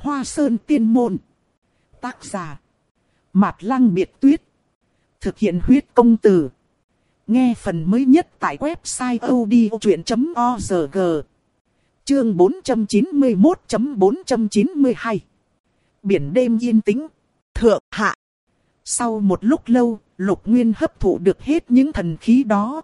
Hoa Sơn Tiên Môn. Tác giả Mạt Lăng Biệt Tuyết. Thực hiện huyết công từ. Nghe phần mới nhất tại website odchuyện.org. Chương 491.492. Biển đêm yên tĩnh. Thượng hạ. Sau một lúc lâu, Lục Nguyên hấp thụ được hết những thần khí đó.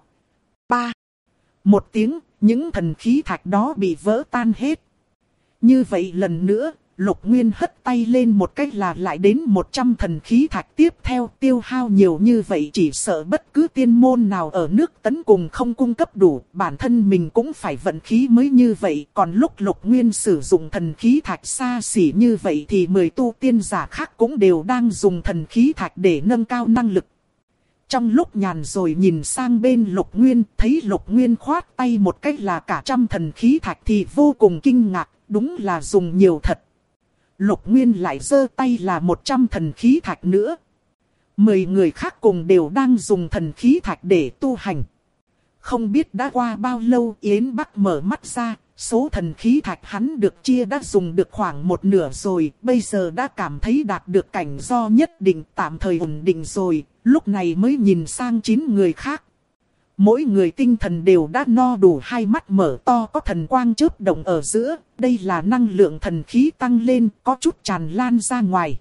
Một tiếng, những thần khí thạch đó bị vỡ tan hết. Như vậy lần nữa, Lục Nguyên hất tay lên một cách là lại đến 100 thần khí thạch tiếp theo. Tiêu hao nhiều như vậy chỉ sợ bất cứ tiên môn nào ở nước Tấn cùng không cung cấp đủ. Bản thân mình cũng phải vận khí mới như vậy. Còn lúc Lục Nguyên sử dụng thần khí thạch xa xỉ như vậy thì 10 tu tiên giả khác cũng đều đang dùng thần khí thạch để nâng cao năng lực. Trong lúc nhàn rồi nhìn sang bên Lục Nguyên, thấy Lục Nguyên khoát tay một cách là cả trăm thần khí thạch thì vô cùng kinh ngạc, đúng là dùng nhiều thật. Lục Nguyên lại giơ tay là 100 thần khí thạch nữa. 10 người khác cùng đều đang dùng thần khí thạch để tu hành. Không biết đã qua bao lâu Yến Bắc mở mắt ra, số thần khí thạch hắn được chia đã dùng được khoảng một nửa rồi, bây giờ đã cảm thấy đạt được cảnh do nhất định tạm thời ổn định rồi, lúc này mới nhìn sang 9 người khác. Mỗi người tinh thần đều đã no đủ, hai mắt mở to có thần quang chớp động ở giữa, đây là năng lượng thần khí tăng lên, có chút tràn lan ra ngoài.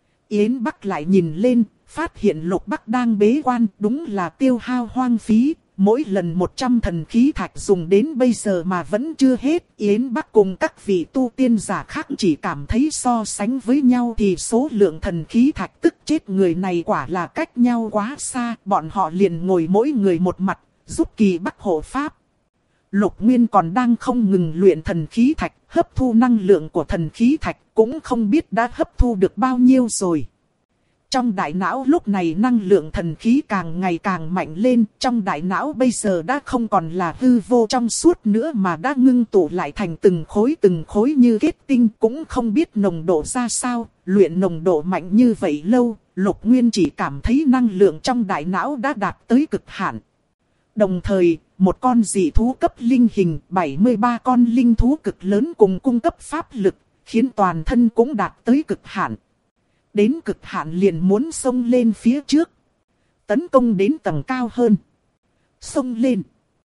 Yến Bắc lại nhìn lên, phát hiện Lục Bắc đang bế quan, đúng là tiêu hao hoang phí. Mỗi lần 100 thần khí thạch dùng đến bây giờ mà vẫn chưa hết. Yến Bắc cùng các vị tu tiên giả khác chỉ cảm thấy so sánh với nhau thì số lượng thần khí thạch tức chết người này quả là cách nhau quá xa. Bọn họ liền ngồi mỗi người một mặt, giúp Kỳ Bắc hộ pháp. Lục Nguyên còn đang không ngừng luyện thần khí thạch, hấp thu năng lượng của thần khí thạch, cũng không biết đã hấp thu được bao nhiêu rồi. Trong đại não lúc này năng lượng thần khí càng ngày càng mạnh lên, trong đại não bây giờ đã không còn là hư vô trong suốt nữa mà đã ngưng tụ lại thành từng khối như kết tinh, cũng không biết nồng độ ra sao, luyện nồng độ mạnh như vậy lâu, Lục Nguyên chỉ cảm thấy năng lượng trong đại não đã đạt tới cực hạn. Đồng thời, một con dị thú cấp linh hình, 73 con linh thú cực lớn cùng cung cấp pháp lực, khiến toàn thân cũng đạt tới cực hạn. Đến cực hạn liền muốn xông lên phía trước, tấn công đến tầng cao hơn. Xông lên,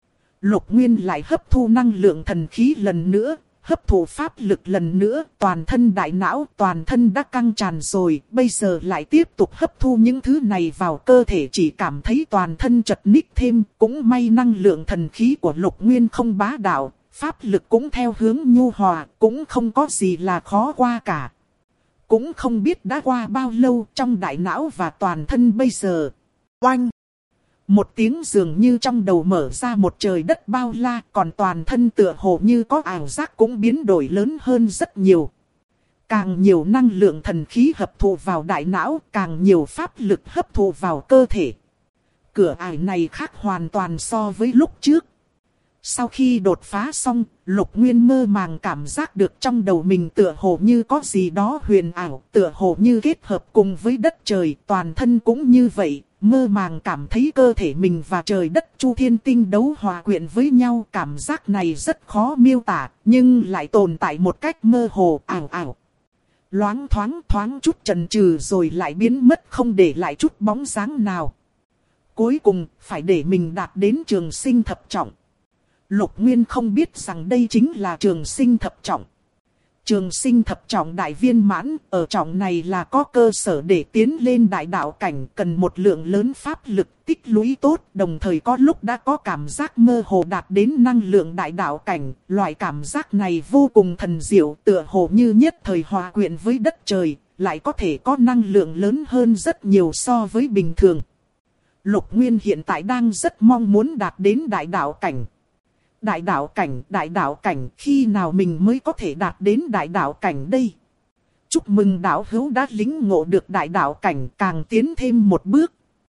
Lục Nguyên lại hấp thu năng lượng thần khí lần nữa, hấp thụ pháp lực lần nữa, toàn thân đại não, toàn thân đã căng tràn rồi, bây giờ lại tiếp tục hấp thu những thứ này vào cơ thể, chỉ cảm thấy toàn thân chật ních thêm. Cũng may năng lượng thần khí của Lục Nguyên không bá đạo, pháp lực cũng theo hướng nhu hòa, cũng không có gì là khó qua cả. Cũng không biết đã qua bao lâu, trong đại não và toàn thân bây giờ. Oanh! Một tiếng dường như trong đầu mở ra một trời đất bao la, còn toàn thân tựa hồ như có ảo giác cũng biến đổi lớn hơn rất nhiều. Càng nhiều năng lượng thần khí hấp thụ vào đại não, càng nhiều pháp lực hấp thụ vào cơ thể. Cửa ải này khác hoàn toàn so với lúc trước. Sau khi đột phá xong, Lục Nguyên mơ màng cảm giác được trong đầu mình tựa hồ như có gì đó huyền ảo, tựa hồ như kết hợp cùng với đất trời, toàn thân cũng như vậy, mơ màng cảm thấy cơ thể mình và trời đất chu thiên tinh đấu hòa quyện với nhau. Cảm giác này rất khó miêu tả, nhưng lại tồn tại một cách mơ hồ, ảo ảo. Loáng thoáng chút chần chừ rồi lại biến mất, không để lại chút bóng dáng nào. Cuối cùng, phải để mình đạt đến trường sinh thập trọng. Lục Nguyên không biết rằng đây chính là trường sinh thập trọng. Trường sinh thập trọng đại viên mãn, ở trọng này là có cơ sở để tiến lên đại đạo cảnh, cần một lượng lớn pháp lực tích lũy tốt, đồng thời có lúc đã có cảm giác mơ hồ đạt đến năng lượng đại đạo cảnh. Loại cảm giác này vô cùng thần diệu, tựa hồ như nhất thời hòa quyện với đất trời, lại có thể có năng lượng lớn hơn rất nhiều so với bình thường. Lục Nguyên hiện tại đang rất mong muốn đạt đến đại đạo cảnh. Đại đạo cảnh, khi nào mình mới có thể đạt đến đại đạo cảnh đây? Chúc mừng đạo hữu đã lĩnh ngộ được đại đạo cảnh, càng tiến thêm một bước.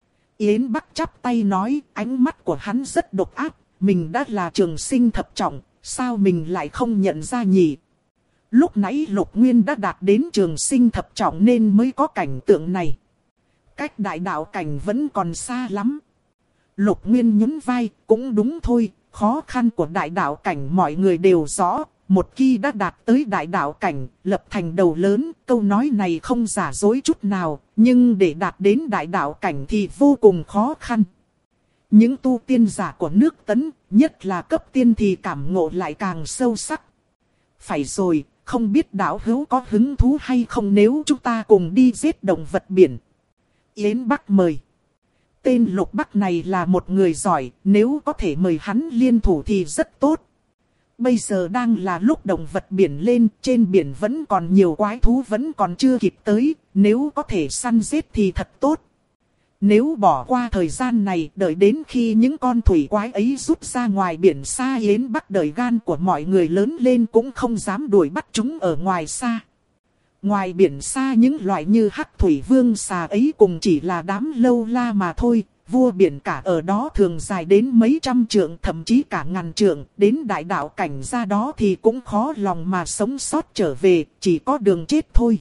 Yến Bắc chắp tay nói, ánh mắt của hắn rất độc ác, mình đã là trường sinh thập trọng, sao mình lại không nhận ra nhỉ? Lúc nãy Lục Nguyên đã đạt đến trường sinh thập trọng nên mới có cảnh tượng này. Cách đại đạo cảnh vẫn còn xa lắm. Lục Nguyên nhún vai, cũng đúng thôi. Khó khăn của đại đạo cảnh mọi người đều rõ, một khi đã đạt tới đại đạo cảnh, lập thành đầu lớn, câu nói này không giả dối chút nào, nhưng để đạt đến đại đạo cảnh thì vô cùng khó khăn. Những tu tiên giả của nước Tấn, nhất là cấp tiên thì cảm ngộ lại càng sâu sắc. Phải rồi, không biết đạo hữu có hứng thú hay không nếu chúng ta cùng đi giết động vật biển. Yến Bắc mời. Tên Lục Bắc này là một người giỏi, nếu có thể mời hắn liên thủ thì rất tốt. Bây giờ đang là lúc động vật biển lên, trên biển vẫn còn nhiều quái thú vẫn còn chưa kịp tới, nếu có thể săn giết thì thật tốt. Nếu bỏ qua thời gian này, đợi đến khi những con thủy quái ấy rút ra ngoài biển xa, Yến Bắc đợi gan của mọi người lớn lên cũng không dám đuổi bắt chúng ở ngoài xa. Ngoài biển xa những loại như hắc thủy vương xà ấy cùng chỉ là đám lâu la mà thôi. Vua biển cả ở đó thường dài đến mấy trăm trượng, thậm chí cả ngàn trượng. Đến đại đạo cảnh ra đó thì cũng khó lòng mà sống sót trở về, chỉ có đường chết thôi.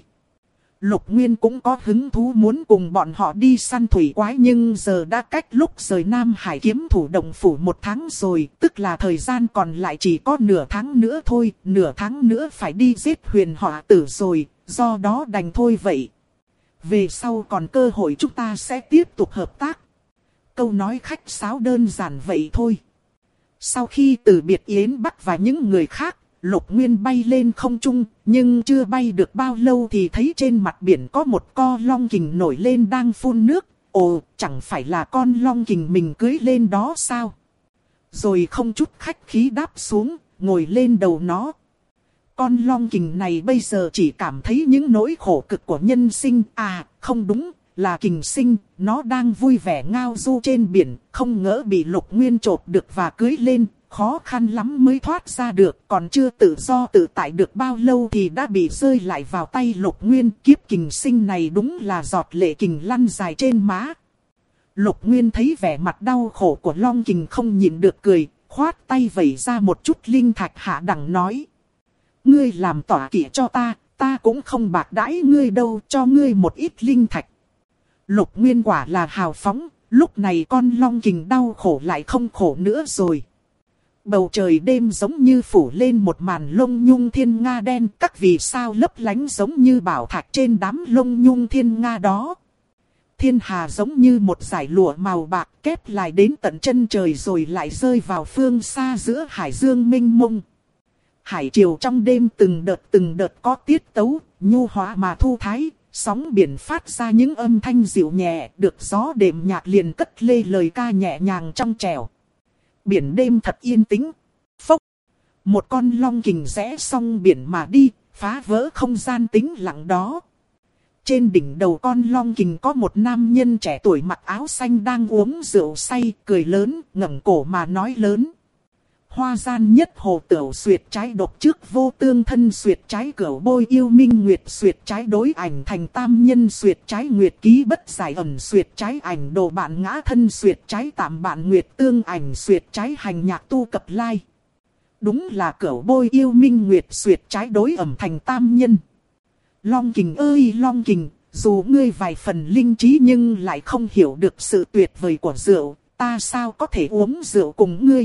Lục Nguyên cũng có hứng thú muốn cùng bọn họ đi săn thủy quái, nhưng giờ đã cách lúc rời Nam Hải kiếm thủ động phủ 1 tháng rồi, tức là thời gian còn lại chỉ có nửa tháng nữa thôi, nửa tháng nữa phải đi giết huyền họa tử rồi, do đó đành thôi vậy. Về sau còn cơ hội chúng ta sẽ tiếp tục hợp tác. Câu nói khách sáo đơn giản vậy thôi. Sau khi từ biệt Yến Bắc và những người khác, Lục Nguyên bay lên không trung, nhưng chưa bay được bao lâu thì thấy trên mặt biển có một con long kình nổi lên đang phun nước. Ồ, chẳng phải là con long kình mình cưỡi lên đó sao? Rồi không chút khách khí đáp xuống, ngồi lên đầu nó. Con long kình này bây giờ chỉ cảm thấy những nỗi khổ cực của nhân sinh. À, không đúng, là kình sinh, nó đang vui vẻ ngao du trên biển, không ngỡ bị Lục Nguyên chộp được và cưỡi lên. Khó khăn lắm mới thoát ra được, còn chưa tự do tự tại được bao lâu thì đã bị rơi lại vào tay Lục Nguyên. Kiếp kình sinh này đúng là giọt lệ kình lăn dài trên má. Lục Nguyên thấy vẻ mặt đau khổ của long kình không nhịn được cười, khoát tay vẩy ra một chút linh thạch hạ đẳng nói. Ngươi làm tỏa kỵ cho ta cũng không bạc đãi ngươi đâu, cho ngươi một ít linh thạch. Lục Nguyên quả là hào phóng, lúc này con long kình đau khổ lại không khổ nữa rồi. Bầu trời đêm giống như phủ lên một màn lông nhung thiên nga đen, các vì sao lấp lánh giống như bảo thạch trên đám lông nhung thiên nga đó. Thiên hà giống như một dải lụa màu bạc kép lại đến tận chân trời rồi lại rơi vào phương xa giữa hải dương mênh mông. Hải triều trong đêm từng đợt có tiết tấu, nhu hóa mà thu thái, sóng biển phát ra những âm thanh dịu nhẹ, được gió đệm nhạc liền cất lê lời ca nhẹ nhàng trong trẻo. Biển đêm thật yên tĩnh. Phốc. Một con long kình rẽ song biển mà đi, phá vỡ không gian tĩnh lặng đó. Trên đỉnh đầu con long kình có một nam nhân trẻ tuổi mặc áo xanh đang uống rượu say, cười lớn, ngẩng cổ mà nói lớn. Hoa gian nhất hồ tửu xuyệt trái độc trước vô tương thân xuyệt trái cửu bôi yêu minh nguyệt xuyệt trái đối ảnh thành tam nhân xuyệt trái nguyệt ký bất giải ẩn xuyệt trái ảnh đồ bạn ngã thân xuyệt trái tạm bạn nguyệt tương ảnh xuyệt trái hành nhạc tu cập lai. Đúng là cửu bôi yêu minh nguyệt xuyệt trái đối ẩm thành tam nhân. Long kình ơi long kình, dù ngươi vài phần linh trí nhưng lại không hiểu được sự tuyệt vời của rượu, ta sao có thể uống rượu cùng ngươi.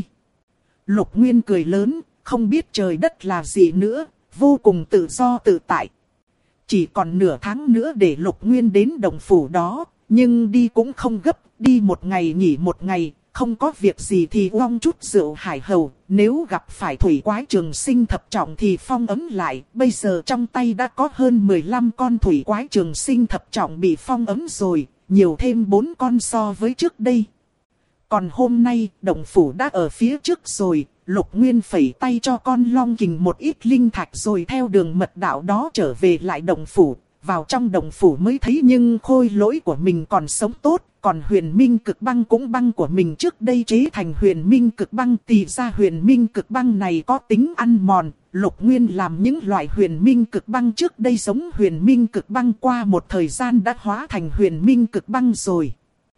Lục Nguyên cười lớn, không biết trời đất là gì nữa, vô cùng tự do tự tại. Chỉ còn nửa tháng nữa để Lục Nguyên đến đồng phủ đó, nhưng đi cũng không gấp, đi 1 ngày nghỉ 1 ngày, không có việc gì thì uống chút rượu hải hầu. Nếu gặp phải thủy quái trường sinh thập trọng thì phong ấn lại, bây giờ trong tay đã có hơn 15 con thủy quái trường sinh thập trọng bị phong ấn rồi, nhiều thêm 4 con so với trước đây. Còn hôm nay, động phủ đã ở phía trước rồi, Lục Nguyên phẩy tay cho con long kình một ít linh thạch rồi theo đường mật đạo đó trở về lại động phủ. Vào trong động phủ mới thấy nhưng khôi lỗi của mình còn sống tốt, còn huyền minh cực băng cũng băng của mình trước đây chế thành huyền minh cực băng. Thì ra huyền minh cực băng này có tính ăn mòn, Lục Nguyên làm những loại huyền minh cực băng trước đây giống huyền minh cực băng qua một thời gian đã hóa thành huyền minh cực băng rồi.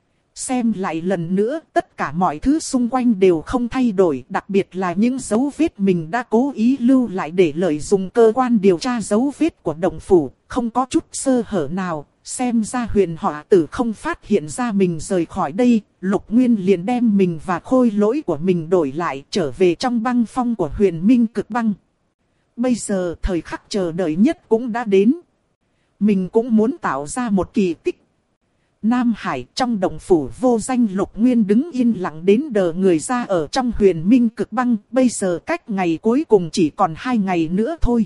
Xem lại lần nữa, tất cả mọi thứ xung quanh đều không thay đổi, đặc biệt là những dấu vết mình đã cố ý lưu lại để lợi dụng cơ quan điều tra dấu vết của động phủ, không có chút sơ hở nào. Xem ra huyền họa tử không phát hiện ra mình rời khỏi đây, Lục Nguyên liền đem mình và khôi lỗi của mình đổi lại trở về trong băng phong của huyền minh cực băng. Bây giờ thời khắc chờ đợi nhất cũng đã đến. Mình cũng muốn tạo ra một kỳ tích. Nam Hải trong động phủ vô danh, Lục Nguyên đứng yên lặng đến đờ người ra ở trong huyền minh cực băng. Bây giờ cách ngày cuối cùng chỉ còn 2 ngày nữa thôi.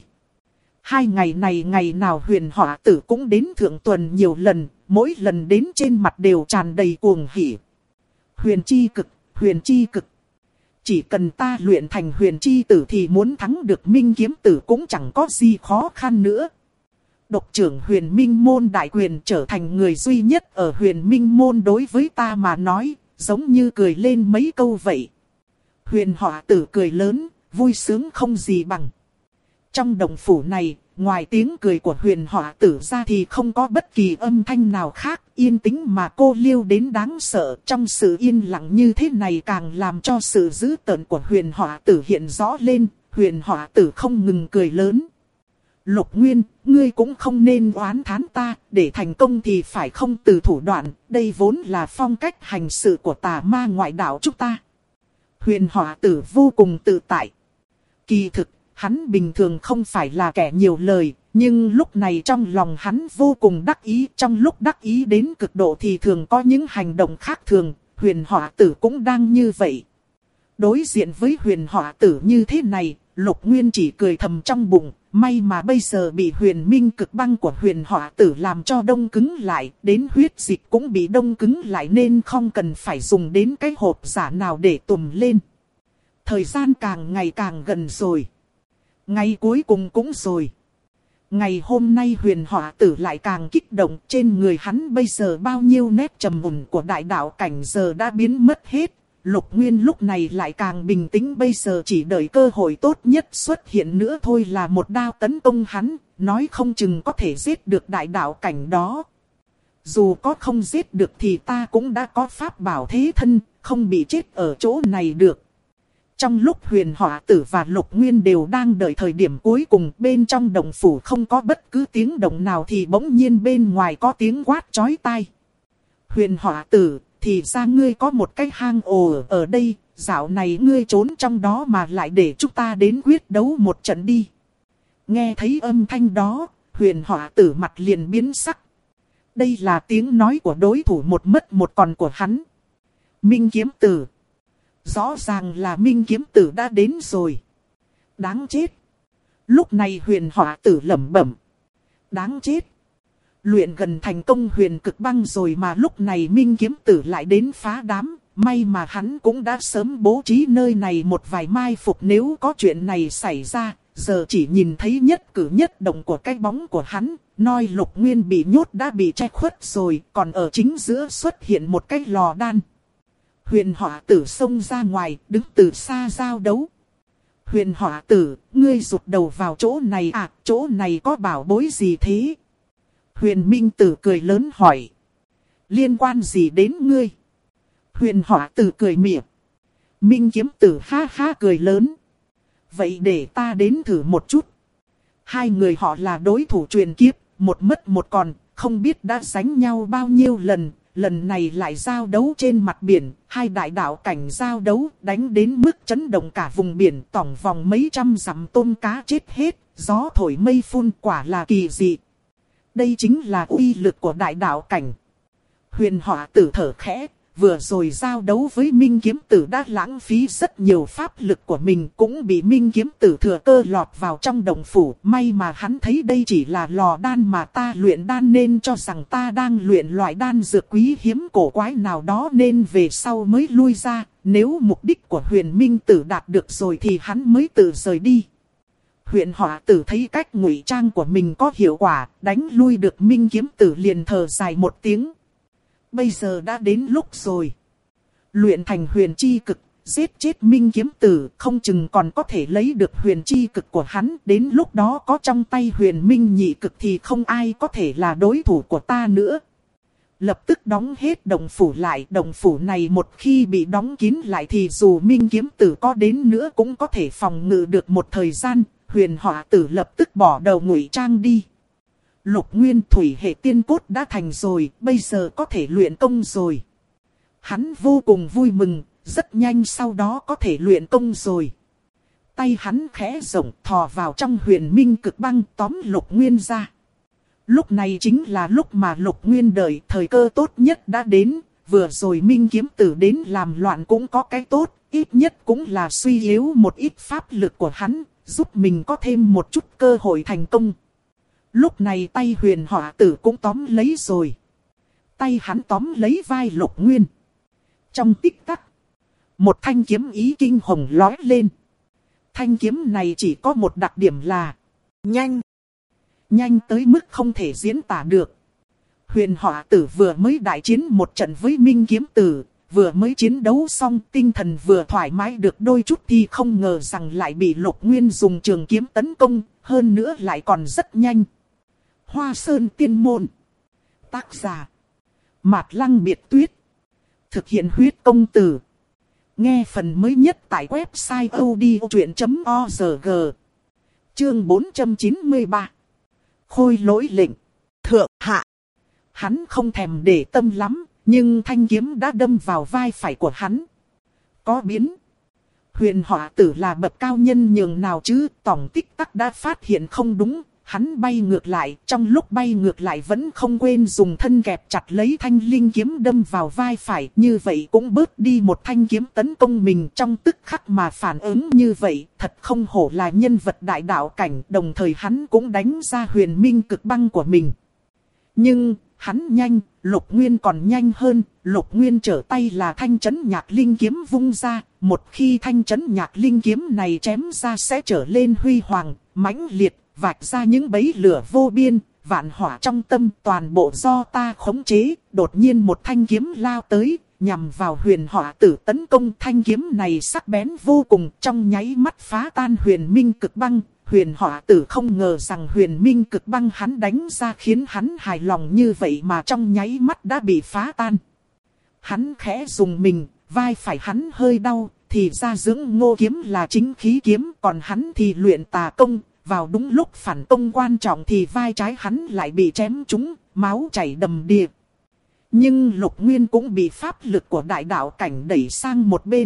2 ngày này ngày nào huyền hỏa tử cũng đến thượng tuần nhiều lần. Mỗi lần đến trên mặt đều tràn đầy cuồng hỉ. Huyền chi cực, huyền chi cực. Chỉ cần ta luyện thành huyền chi tử thì muốn thắng được minh kiếm tử cũng chẳng có gì khó khăn nữa. Độc trưởng huyền minh môn đại quyền trở thành người duy nhất ở huyền minh môn, đối với ta mà nói, giống như cười lên mấy câu vậy. Huyền hỏa tử cười lớn, vui sướng không gì bằng. Trong động phủ này, ngoài tiếng cười của huyền hỏa tử ra thì không có bất kỳ âm thanh nào khác, yên tĩnh mà cô liêu đến đáng sợ. Trong sự yên lặng như thế này càng làm cho sự dữ tợn của huyền hỏa tử hiện rõ lên. Huyền hỏa tử không ngừng cười lớn. Lục Nguyên, ngươi cũng không nên oán thán ta, để thành công thì phải không từ thủ đoạn, đây vốn là phong cách hành sự của tà ma ngoại đạo chúng ta. Huyền hỏa tử vô cùng tự tại. Kỳ thực, hắn bình thường không phải là kẻ nhiều lời, nhưng lúc này trong lòng hắn vô cùng đắc ý. Trong lúc đắc ý đến cực độ thì thường có những hành động khác thường, huyền hỏa tử cũng đang như vậy. Đối diện với huyền hỏa tử như thế này, Lục Nguyên chỉ cười thầm trong bụng. May mà bây giờ bị huyền minh cực băng của huyền hỏa tử làm cho đông cứng lại, đến huyết dịch cũng bị đông cứng lại nên không cần phải dùng đến cái hộp giả nào để tùm lên. Thời gian càng ngày càng gần rồi. Ngày cuối cùng cũng rồi. Ngày hôm nay huyền hỏa tử lại càng kích động, trên người hắn bây giờ bao nhiêu nét trầm mùn của đại đạo cảnh giờ đã biến mất hết. Lục Nguyên lúc này lại càng bình tĩnh, bây giờ chỉ đợi cơ hội tốt nhất xuất hiện nữa thôi là một đao tấn công hắn, nói không chừng có thể giết được đại đạo cảnh đó. Dù có không giết được thì ta cũng đã có pháp bảo thế thân, không bị chết ở chỗ này được. Trong lúc huyền hỏa tử và Lục Nguyên đều đang đợi thời điểm cuối cùng, bên trong động phủ không có bất cứ tiếng động nào thì bỗng nhiên bên ngoài có tiếng quát chói tai. Huyền hỏa tử, thì ra ngươi có một cái hang ổ ở đây, dạo này ngươi trốn trong đó mà lại để chúng ta đến quyết đấu một trận đi. Nghe thấy âm thanh đó, huyền hỏa tử mặt liền biến sắc. Đây là tiếng nói của đối thủ một mất một còn của hắn. Minh kiếm tử. Rõ ràng là Minh kiếm tử đã đến rồi. Đáng chết. Lúc này huyền hỏa tử lẩm bẩm. Đáng chết. Luyện gần thành công huyền cực băng rồi mà lúc này Minh kiếm tử lại đến phá đám. May mà hắn cũng đã sớm bố trí nơi này một vài mai phục nếu có chuyện này xảy ra. Giờ chỉ nhìn thấy nhất cử nhất động của cái bóng của hắn. Noi Lục Nguyên bị nhốt đã bị che khuất rồi. Còn ở chính giữa xuất hiện một cái lò đan. Huyền hỏa tử xông ra ngoài, đứng từ xa giao đấu. Huyền hỏa tử, ngươi rụt đầu vào chỗ này à, chỗ này có bảo bối gì thế? Huyền minh tử cười lớn hỏi. Liên quan gì đến ngươi? Huyền hỏa tử cười mỉa. Minh kiếm tử ha ha cười lớn. Vậy để ta đến thử một chút. Hai người họ là đối thủ truyền kiếp, một mất một còn, không biết đã đánh nhau bao nhiêu lần. Lần này lại giao đấu trên mặt biển, hai đại đạo cảnh giao đấu đánh đến mức chấn động cả vùng biển, tổng vòng mấy trăm dặm tôm cá chết hết, gió thổi mây phun, quả là kỳ dị. Đây chính là uy lực của đại đạo cảnh. Huyền hỏa tử thở khẽ, vừa rồi giao đấu với Minh kiếm tử đã lãng phí rất nhiều pháp lực của mình, cũng bị Minh kiếm tử thừa cơ lọt vào trong động phủ. May mà hắn thấy đây chỉ là lò đan mà ta luyện đan nên cho rằng ta đang luyện loại đan dược quý hiếm cổ quái nào đó nên về sau mới lui ra. Nếu mục đích của huyền minh tử đạt được rồi thì hắn mới tự rời đi. Huyền hỏa tử thấy cách ngụy trang của mình có hiệu quả, đánh lui được Minh kiếm tử liền thở dài một tiếng. Bây giờ đã đến lúc rồi. Luyện thành huyền chi cực, giết chết Minh kiếm tử, không chừng còn có thể lấy được huyền chi cực của hắn. Đến lúc đó có trong tay huyền minh nhị cực thì không ai có thể là đối thủ của ta nữa. Lập tức đóng hết động phủ lại. Động phủ này một khi bị đóng kín lại thì dù Minh kiếm tử có đến nữa cũng có thể phòng ngự được một thời gian. Huyền hỏa tử lập tức bỏ đầu ngụy trang đi. Lục Nguyên thủy hệ tiên cốt đã thành rồi, bây giờ có thể luyện công rồi. Hắn vô cùng vui mừng, rất nhanh sau đó có thể luyện công rồi. Tay hắn khẽ rộng thò vào trong huyền minh cực băng tóm Lục Nguyên ra. Lúc này chính là lúc mà Lục Nguyên đợi thời cơ tốt nhất đã đến. Vừa rồi Minh kiếm tử đến làm loạn cũng có cái tốt. Ít nhất cũng là suy yếu một ít pháp lực của hắn. Giúp mình có thêm một chút cơ hội thành công. Lúc này tay huyền hỏa tử cũng tóm lấy rồi. Tay hắn tóm lấy vai Lục Nguyên. Trong tích tắc, một thanh kiếm ý kinh hồng lói lên. Thanh kiếm này chỉ có một đặc điểm là nhanh. Nhanh tới mức không thể diễn tả được. Huyền hỏa tử vừa mới đại chiến một trận với Minh kiếm tử. Vừa mới chiến đấu xong tinh thần vừa thoải mái được đôi chút thì không ngờ rằng lại bị Lục Nguyên dùng trường kiếm tấn công. Hơn nữa lại còn rất nhanh. Hoa Sơn Tiên Môn. Tác giả Mạt Lăng Biệt Tuyết. Thực hiện huyết công từ. Nghe phần mới nhất tại website odchuyện.org. Chương 493. Khôi lỗi lệnh. Thượng hạ. Hắn không thèm để tâm lắm, nhưng thanh kiếm đã đâm vào vai phải của hắn. Có biến. Huyền hỏa tử là bậc cao nhân nhường nào chứ, tổng tích tắc đã phát hiện không đúng. Hắn bay ngược lại, trong lúc bay ngược lại vẫn không quên dùng thân kẹp chặt lấy thanh linh kiếm đâm vào vai phải. Như vậy cũng bớt đi một thanh kiếm tấn công mình trong tức khắc mà phản ứng như vậy. Thật không hổ là nhân vật đại đạo cảnh, đồng thời hắn cũng đánh ra huyền minh cực băng của mình. Nhưng, hắn nhanh, Lục Nguyên còn nhanh hơn. Lục Nguyên trở tay là thanh chấn nhạc linh kiếm vung ra. Một khi thanh chấn nhạc linh kiếm này chém ra sẽ trở lên huy hoàng, mãnh liệt. Vạch ra những bẫy lửa vô biên, vạn hỏa trong tâm toàn bộ do ta khống chế. Đột nhiên một thanh kiếm lao tới, nhằm vào huyền hỏa tử tấn công. Thanh kiếm này sắc bén vô cùng, trong nháy mắt phá tan huyền minh cực băng. Huyền hỏa tử không ngờ rằng huyền minh cực băng hắn đánh ra khiến hắn hài lòng như vậy mà trong nháy mắt đã bị phá tan. Hắn khẽ dùng mình, vai phải hắn hơi đau, thì ra dưỡng ngô kiếm là chính khí kiếm, còn hắn thì luyện tà công. Vào đúng lúc phản công quan trọng thì vai trái hắn lại bị chém trúng, máu chảy đầm đìa. Nhưng Lục Nguyên cũng bị pháp lực của đại đạo cảnh đẩy sang một bên.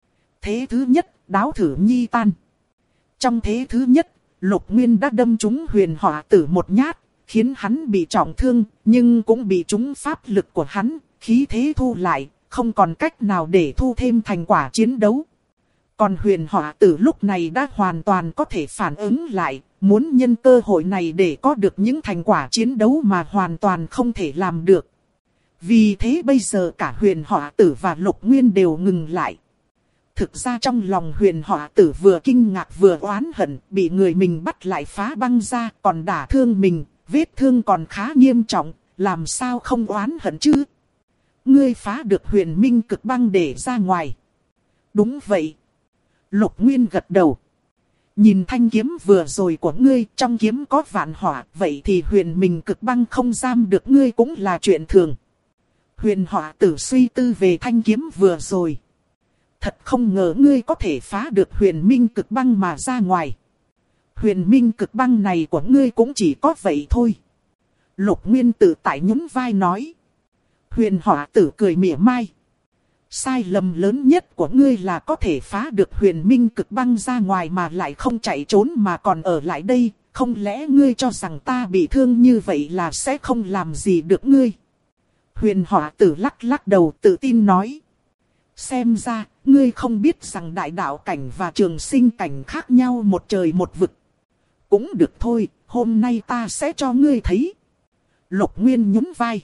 Thế thứ nhất, đáo thử nhi tan. Trong thế thứ nhất, Lục Nguyên đã đâm trúng huyền hỏa tử một nhát, khiến hắn bị trọng thương, nhưng cũng bị trúng pháp lực của hắn, khí thế thu lại, không còn cách nào để thu thêm thành quả chiến đấu. Còn huyền hỏa tử lúc này đã hoàn toàn có thể phản ứng lại, muốn nhân cơ hội này để có được những thành quả chiến đấu mà hoàn toàn không thể làm được. Vì thế bây giờ cả huyền hỏa tử và Lục Nguyên đều ngừng lại. Thực ra trong lòng huyền hỏa tử vừa kinh ngạc vừa oán hận, bị người mình bắt lại phá băng ra, còn đả thương mình, vết thương còn khá nghiêm trọng, làm sao không oán hận chứ? Ngươi phá được huyền minh cực băng để ra ngoài. Đúng vậy. Lục Nguyên gật đầu. Nhìn thanh kiếm vừa rồi của ngươi, trong kiếm có vạn hỏa, vậy thì huyền minh cực băng không giam được ngươi cũng là chuyện thường. Huyền hỏa tử suy tư về thanh kiếm vừa rồi. Thật không ngờ ngươi có thể phá được huyền minh cực băng mà ra ngoài. Huyền minh cực băng này của ngươi cũng chỉ có vậy thôi. Lục Nguyên tự tại nhún vai nói. Huyền hỏa tử cười mỉa mai. Sai lầm lớn nhất của ngươi là có thể phá được huyền minh cực băng ra ngoài mà lại không chạy trốn mà còn ở lại đây. Không lẽ ngươi cho rằng ta bị thương như vậy là sẽ không làm gì được ngươi? Huyền hỏa tử lắc lắc đầu tự tin nói. Xem ra, ngươi không biết rằng đại đạo cảnh và trường sinh cảnh khác nhau một trời một vực. Cũng được thôi, hôm nay ta sẽ cho ngươi thấy. Lục Nguyên nhún vai.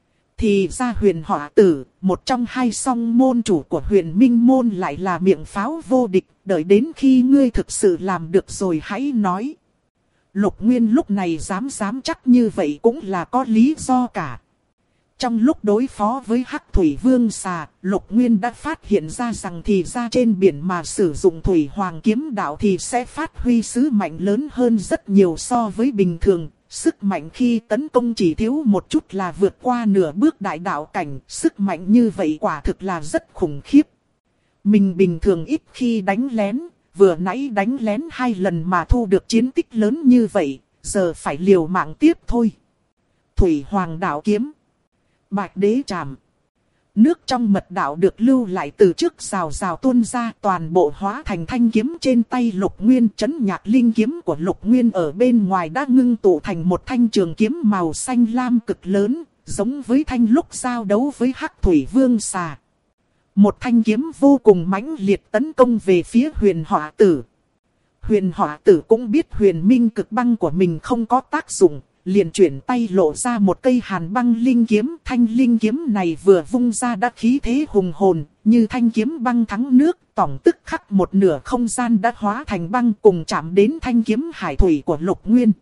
Thì ra huyền hỏa tử, một trong hai song môn chủ của huyền minh môn lại là miệng pháo vô địch. Đợi đến khi ngươi thực sự làm được rồi hãy nói. Lục Nguyên lúc này dám chắc như vậy cũng là có lý do cả. Trong lúc đối phó với Hắc Thủy Vương Xà, Lục Nguyên đã phát hiện ra rằng thì ra trên biển mà sử dụng Thủy Hoàng kiếm đạo thì sẽ phát huy sứ mạnh lớn hơn rất nhiều so với bình thường. Sức mạnh khi tấn công chỉ thiếu một chút là vượt qua nửa bước đại đạo cảnh, sức mạnh như vậy quả thực là rất khủng khiếp. Mình bình thường ít khi đánh lén, vừa nãy đánh lén 2 lần mà thu được chiến tích lớn như vậy, giờ phải liều mạng tiếp thôi. Thủy Hoàng đạo kiếm. Bạch đế trảm. Nước trong mật đạo được lưu lại từ trước rào rào tuôn ra, toàn bộ hóa thành thanh kiếm trên tay Lục Nguyên. Trấn Nhạc Linh kiếm của Lục Nguyên ở bên ngoài đã ngưng tụ thành một thanh trường kiếm màu xanh lam cực lớn, giống với thanh lúc giao đấu với Hắc Thủy Vương Xà. Một thanh kiếm vô cùng mãnh liệt tấn công về phía Huyền Hỏa Tử. Huyền Hỏa Tử cũng biết huyền minh cực băng của mình không có tác dụng, liền chuyển tay lộ ra một cây hàn băng linh kiếm. Thanh linh kiếm này vừa vung ra đã khí thế hùng hồn, như thanh kiếm băng thắng nước, tổng tức khắc một nửa không gian đã hóa thành băng, cùng chạm đến thanh kiếm hải thủy của Lục Nguyên.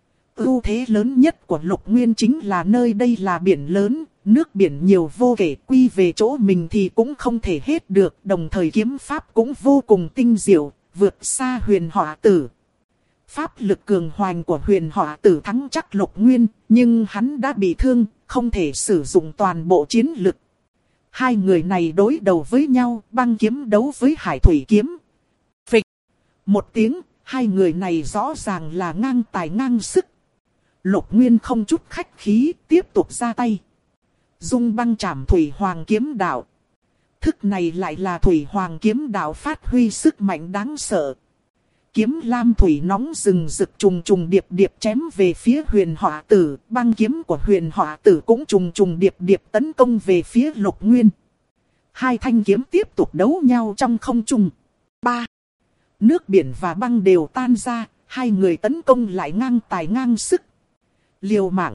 Ưu thế lớn nhất của Lục Nguyên chính là nơi đây là biển lớn, nước biển nhiều vô kể, quy về chỗ mình thì cũng không thể hết được, đồng thời kiếm pháp cũng vô cùng tinh diệu, vượt xa Huyền Hỏa Tử. Pháp lực cường hoành của Huyền Hỏa Tử thắng chắc Lục Nguyên, nhưng hắn đã bị thương, không thể sử dụng toàn bộ chiến lực. Hai người này đối đầu với nhau, băng kiếm đấu với hải thủy kiếm. Phịch! Một tiếng, hai người này rõ ràng là ngang tài ngang sức. Lục Nguyên không chút khách khí, tiếp tục ra tay. Dung băng chảm thủy hoàng kiếm đạo. Thức này lại là thủy hoàng kiếm đạo phát huy sức mạnh đáng sợ. Kiếm lam thủy nóng rừng rực trùng trùng điệp điệp chém về phía Huyền Hỏa Tử. Băng kiếm của Huyền Hỏa Tử cũng trùng trùng điệp điệp tấn công về phía Lục Nguyên. Hai thanh kiếm tiếp tục đấu nhau trong không trung. 3. Nước biển và băng đều tan ra, hai người tấn công lại ngang tài ngang sức. Liều mạng.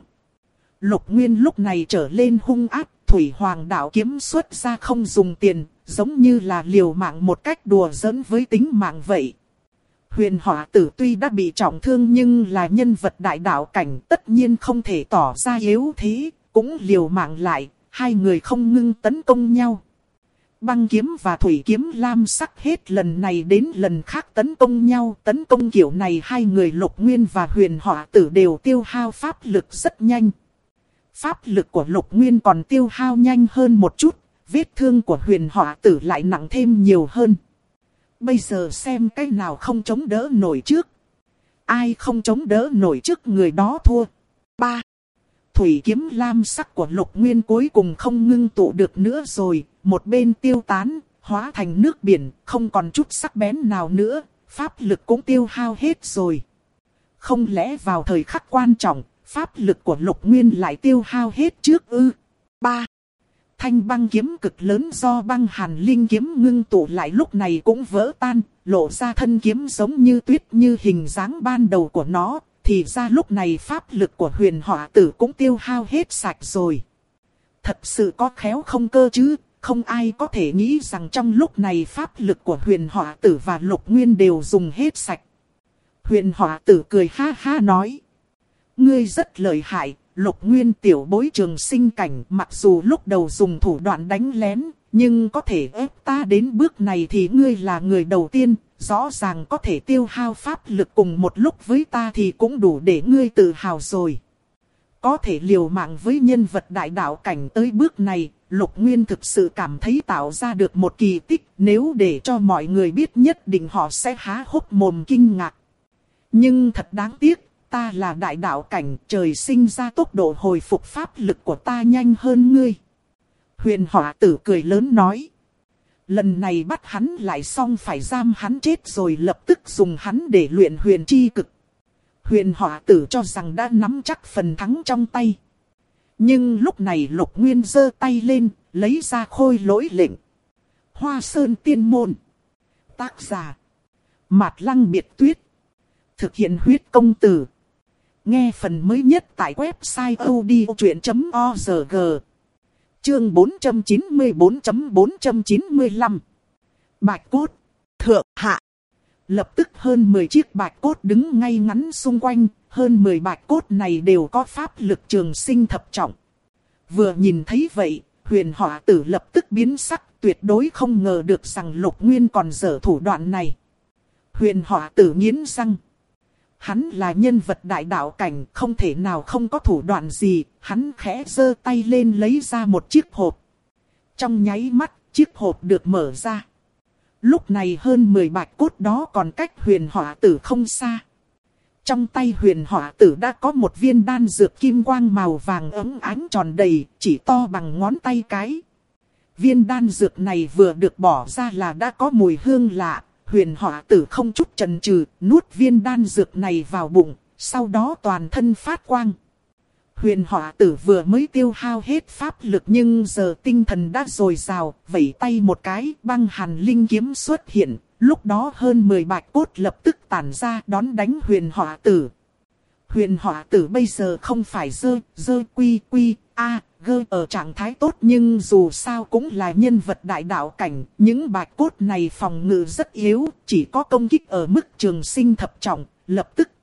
Lục Nguyên lúc này trở lên hung ác, thủy hoàng đạo kiếm xuất ra không dùng tiền, giống như là liều mạng một cách đùa giỡn với tính mạng vậy. Huyền Hỏa Tử tuy đã bị trọng thương nhưng là nhân vật đại đạo cảnh, tất nhiên không thể tỏ ra yếu thế, cũng liều mạng lại, hai người không ngưng tấn công nhau. Băng kiếm và thủy kiếm lam sắc hết lần này đến lần khác tấn công nhau. Tấn công kiểu này hai người Lục Nguyên và Huyền Hỏa Tử đều tiêu hao pháp lực rất nhanh. Pháp lực của Lục Nguyên còn tiêu hao nhanh hơn một chút, vết thương của Huyền Hỏa Tử lại nặng thêm nhiều hơn. Bây giờ xem cái nào không chống đỡ nổi trước. Ai không chống đỡ nổi trước người đó thua. 3. Thủy kiếm lam sắc của Lục Nguyên cuối cùng không ngưng tụ được nữa rồi, một bên tiêu tán, hóa thành nước biển, không còn chút sắc bén nào nữa, pháp lực cũng tiêu hao hết rồi. Không lẽ vào thời khắc quan trọng, pháp lực của Lục Nguyên lại tiêu hao hết trước ư? 3. Thanh băng kiếm cực lớn do băng hàn linh kiếm ngưng tụ lại lúc này cũng vỡ tan, lộ ra thân kiếm giống như tuyết như hình dáng ban đầu của nó. Thì ra lúc này pháp lực của Huyền Hỏa Tử cũng tiêu hao hết sạch rồi. Thật sự có khéo không cơ chứ, không ai có thể nghĩ rằng trong lúc này pháp lực của Huyền Hỏa Tử và Lục Nguyên đều dùng hết sạch. Huyền Hỏa Tử cười ha ha nói. Ngươi rất lợi hại, Lục Nguyên tiểu bối trường sinh cảnh, mặc dù lúc đầu dùng thủ đoạn đánh lén, nhưng có thể ép ta đến bước này thì ngươi là người đầu tiên, rõ ràng có thể tiêu hao pháp lực cùng một lúc với ta thì cũng đủ để ngươi tự hào rồi. Có thể liều mạng với nhân vật đại đạo cảnh tới bước này, Lục Nguyên thực sự cảm thấy tạo ra được một kỳ tích, nếu để cho mọi người biết nhất định họ sẽ há hốc mồm kinh ngạc. Nhưng thật đáng tiếc, ta là đại đạo cảnh, trời sinh ra tốc độ hồi phục pháp lực của ta nhanh hơn ngươi. Huyền Hỏa Tử cười lớn nói. Lần này bắt hắn lại xong phải giam hắn chết rồi lập tức dùng hắn để luyện huyền chi cực. Huyền Hỏa Tử cho rằng đã nắm chắc phần thắng trong tay. Nhưng lúc này Lục Nguyên giơ tay lên, lấy ra khôi lỗi lệnh. Hoa Sơn Tiên Môn. Tác giả. Mạt Lăng Biệt Tuyết. Thực hiện huyết công từ. Nghe phần mới nhất tại website odchuyện.org. Chương 494.495. Bạch cốt. Thượng hạ. Lập tức hơn 10 chiếc bạch cốt đứng ngay ngắn xung quanh. Hơn 10 bạch cốt này đều có pháp lực trường sinh thập trọng. Vừa nhìn thấy vậy, Huyền Hỏa Tử lập tức biến sắc, tuyệt đối không ngờ được rằng Lục Nguyên còn dở thủ đoạn này. Huyền Hỏa Tử nghiến răng. Hắn là nhân vật đại đạo cảnh, không thể nào không có thủ đoạn gì. Hắn khẽ giơ tay lên lấy ra một chiếc hộp. Trong nháy mắt, chiếc hộp được mở ra. Lúc này hơn 10 bạch cốt đó còn cách Huyền Hỏa Tử không xa. Trong tay Huyền Hỏa Tử đã có một viên đan dược kim quang màu vàng ấm ánh tròn đầy, chỉ to bằng ngón tay cái. Viên đan dược này vừa được bỏ ra là đã có mùi hương lạ. Huyền Hỏa Tử không chút chần chừ, nuốt viên đan dược này vào bụng, sau đó toàn thân phát quang. Huyền Hỏa Tử vừa mới tiêu hao hết pháp lực nhưng giờ tinh thần đã dồi dào, vẩy tay một cái, băng hàn linh kiếm xuất hiện. Lúc đó hơn 10 bạch cốt lập tức tản ra đón đánh Huyền Hỏa Tử. Huyền Hỏa Tử bây giờ không phải gơ ở trạng thái tốt, nhưng dù sao cũng là nhân vật đại đạo cảnh. Những bạch cốt này phòng ngự rất yếu, chỉ có công kích ở mức trường sinh thập trọng, lập tức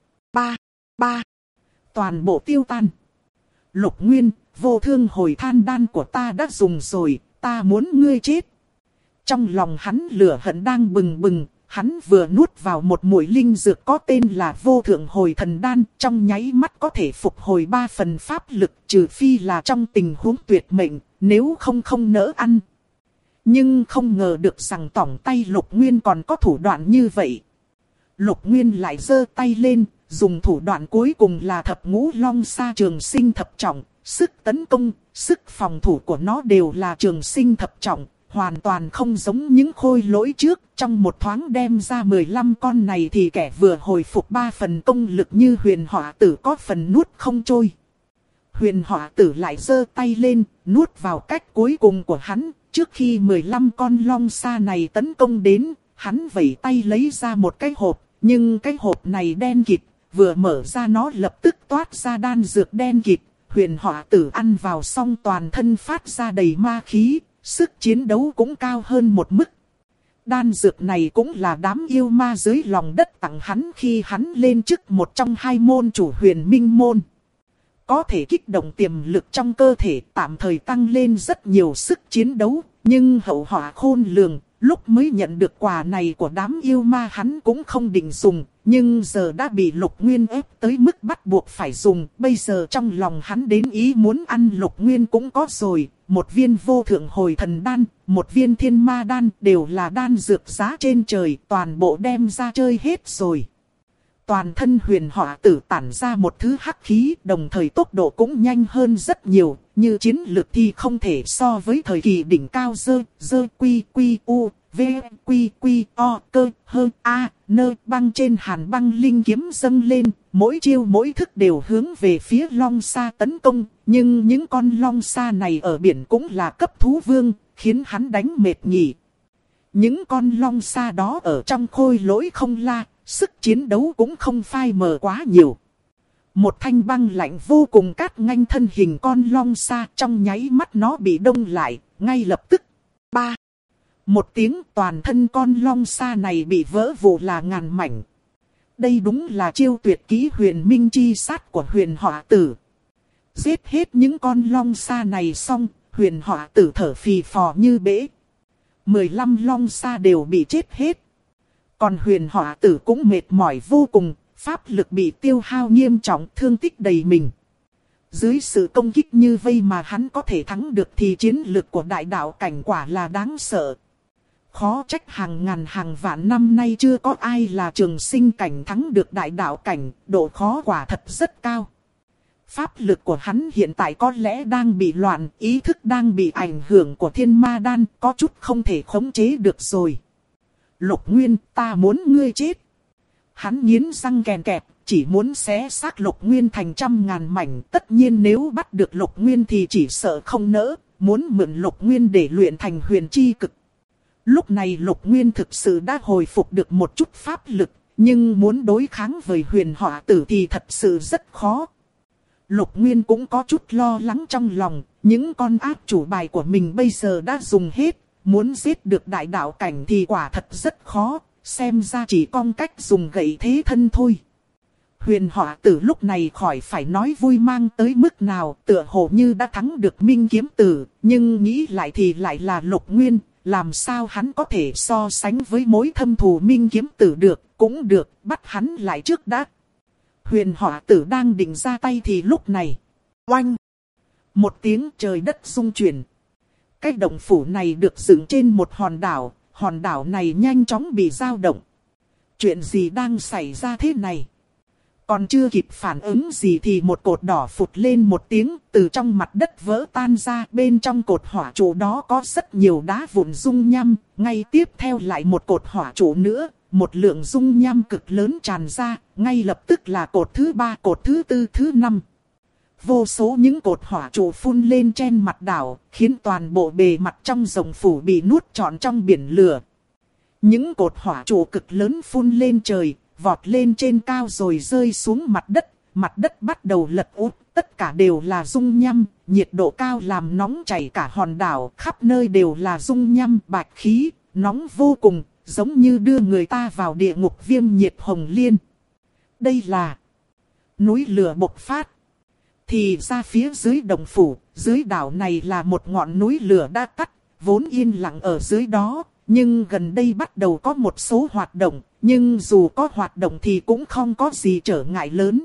toàn bộ tiêu tan. Lục Nguyên, vô thương hồi than đan của ta đã dùng rồi, ta muốn ngươi chết. Trong lòng hắn lửa hận đang bừng bừng, hắn vừa nuốt vào một muội linh dược có tên là vô thượng hồi thần đan, trong nháy mắt có thể phục hồi 3 phần pháp lực, trừ phi là trong tình huống tuyệt mệnh, nếu không nỡ ăn. Nhưng không ngờ được rằng tỏng tay Lục Nguyên còn có thủ đoạn như vậy. Lục Nguyên lại giơ tay lên, dùng thủ đoạn cuối cùng là thập ngũ long sa trường sinh thập trọng, sức tấn công, sức phòng thủ của nó đều là trường sinh thập trọng. Hoàn toàn không giống những khôi lỗi trước, trong một thoáng đem ra 15 con này thì kẻ vừa hồi phục 3 phần công lực như Huyền Hỏa Tử có phần nuốt không trôi. Huyền Hỏa Tử lại giơ tay lên, nuốt vào cách cuối cùng của hắn, trước khi 15 con long sa này tấn công đến, hắn vẩy tay lấy ra một cái hộp, nhưng cái hộp này đen kịt, vừa mở ra nó lập tức toát ra đan dược đen kịt. Huyền Hỏa Tử ăn vào xong toàn thân phát ra đầy ma khí. Sức chiến đấu cũng cao hơn một mức. Đan dược này cũng là đám yêu ma dưới lòng đất tặng hắn khi hắn lên chức một trong 2 môn chủ Huyền Minh môn. Có thể kích động tiềm lực trong cơ thể, tạm thời tăng lên rất nhiều sức chiến đấu, nhưng hậu họa khôn lường. Lúc mới nhận được quà này của đám yêu ma hắn cũng không định dùng, nhưng giờ đã bị Lục Nguyên ép tới mức bắt buộc phải dùng. Bây giờ trong lòng hắn đến ý muốn ăn Lục Nguyên cũng có rồi. Một viên vô thượng hồi thần đan, một viên thiên ma đan đều là đan dược giá trên trời, toàn bộ đem ra chơi hết rồi. Toàn thân Huyền Hỏa Tử tản ra một thứ hắc khí, đồng thời tốc độ cũng nhanh hơn rất nhiều, như chiến lực thì không thể so với thời kỳ đỉnh cao băng trên hàn băng linh kiếm dâng lên, mỗi chiêu mỗi thức đều hướng về phía long sa tấn công, nhưng những con long sa này ở biển cũng là cấp thú vương, khiến hắn đánh mệt nhỉ. Những con long sa đó ở trong khôi lỗi không la, sức chiến đấu cũng không phai mờ quá nhiều. Một thanh băng lạnh vô cùng cắt ngang thân hình con long sa, trong nháy mắt nó bị đông lại, ngay lập tức. Một tiếng toàn thân con long sa này bị vỡ vụn là ngàn mảnh. Đây đúng là chiêu tuyệt kỹ Huyền Minh chi sát của Huyền Hỏa Tử. Giết hết những con long sa này xong, Huyền Hỏa Tử thở phì phò như bể. 15 long sa đều bị chết hết. Còn Huyền Hỏa Tử cũng mệt mỏi vô cùng, pháp lực bị tiêu hao nghiêm trọng, thương tích đầy mình. Dưới sự công kích như vây mà hắn có thể thắng được thì chiến lực của đại đạo cảnh quả là đáng sợ. Khó trách hàng ngàn hàng vạn năm nay chưa có ai là trường sinh cảnh thắng được đại đạo cảnh, độ khó quả thật rất cao. Pháp lực của hắn hiện tại có lẽ đang bị loạn, ý thức đang bị ảnh hưởng của thiên ma đan, có chút không thể khống chế được rồi. Lục Nguyên, ta muốn ngươi chết. Hắn nghiến răng kèn kẹp, chỉ muốn xé xác Lục Nguyên thành trăm ngàn mảnh. Tất nhiên nếu bắt được Lục Nguyên thì chỉ sợ không nỡ, muốn mượn Lục Nguyên để luyện thành huyền chi cực. Lúc này Lục Nguyên thực sự đã hồi phục được một chút pháp lực, nhưng muốn đối kháng với Huyền Hỏa Tử thì thật sự rất khó. Lục Nguyên cũng có chút lo lắng trong lòng, những con ác chủ bài của mình bây giờ đã dùng hết, muốn giết được đại đạo cảnh thì quả thật rất khó, xem ra chỉ còn cách dùng gậy thế thân thôi. Huyền Hỏa Tử lúc này khỏi phải nói vui mang tới mức nào, tựa hồ như đã thắng được Minh Kiếm Tử, nhưng nghĩ lại thì lại là Lục Nguyên, làm sao hắn có thể so sánh với mối thâm thù Minh Kiếm Tử được, cũng được, bắt hắn lại trước đã. Huyền Hỏa Tử đang định ra tay thì lúc này, oanh! Một tiếng trời đất rung chuyển. Cái động phủ này được dựng trên một hòn đảo này nhanh chóng bị dao động. Chuyện gì đang xảy ra thế này? Còn chưa kịp phản ứng gì thì một cột đỏ phụt lên một tiếng, từ trong mặt đất vỡ tan ra. Bên trong cột hỏa trụ đó có rất nhiều đá vụn dung nham, ngay tiếp theo lại một cột hỏa trụ nữa. Một lượng dung nham cực lớn tràn ra, ngay lập tức là cột thứ 3, cột thứ 4, thứ 5. Vô số những cột hỏa trụ phun lên trên mặt đảo, khiến toàn bộ bề mặt trong rồng phủ bị nuốt trọn trong biển lửa. Những cột hỏa trụ cực lớn phun lên trời, vọt lên trên cao rồi rơi xuống mặt đất bắt đầu lật úp, tất cả đều là dung nham, nhiệt độ cao làm nóng chảy cả hòn đảo, khắp nơi đều là dung nham bạch khí, nóng vô cùng, giống như đưa người ta vào địa ngục viêm nhiệt hồng liên. Đây là núi lửa bộc phát. Thì ra phía dưới đồng phủ, dưới đảo này là một ngọn núi lửa đã tắt, vốn yên lặng ở dưới đó, nhưng gần đây bắt đầu có một số hoạt động, nhưng dù có hoạt động thì cũng không có gì trở ngại lớn.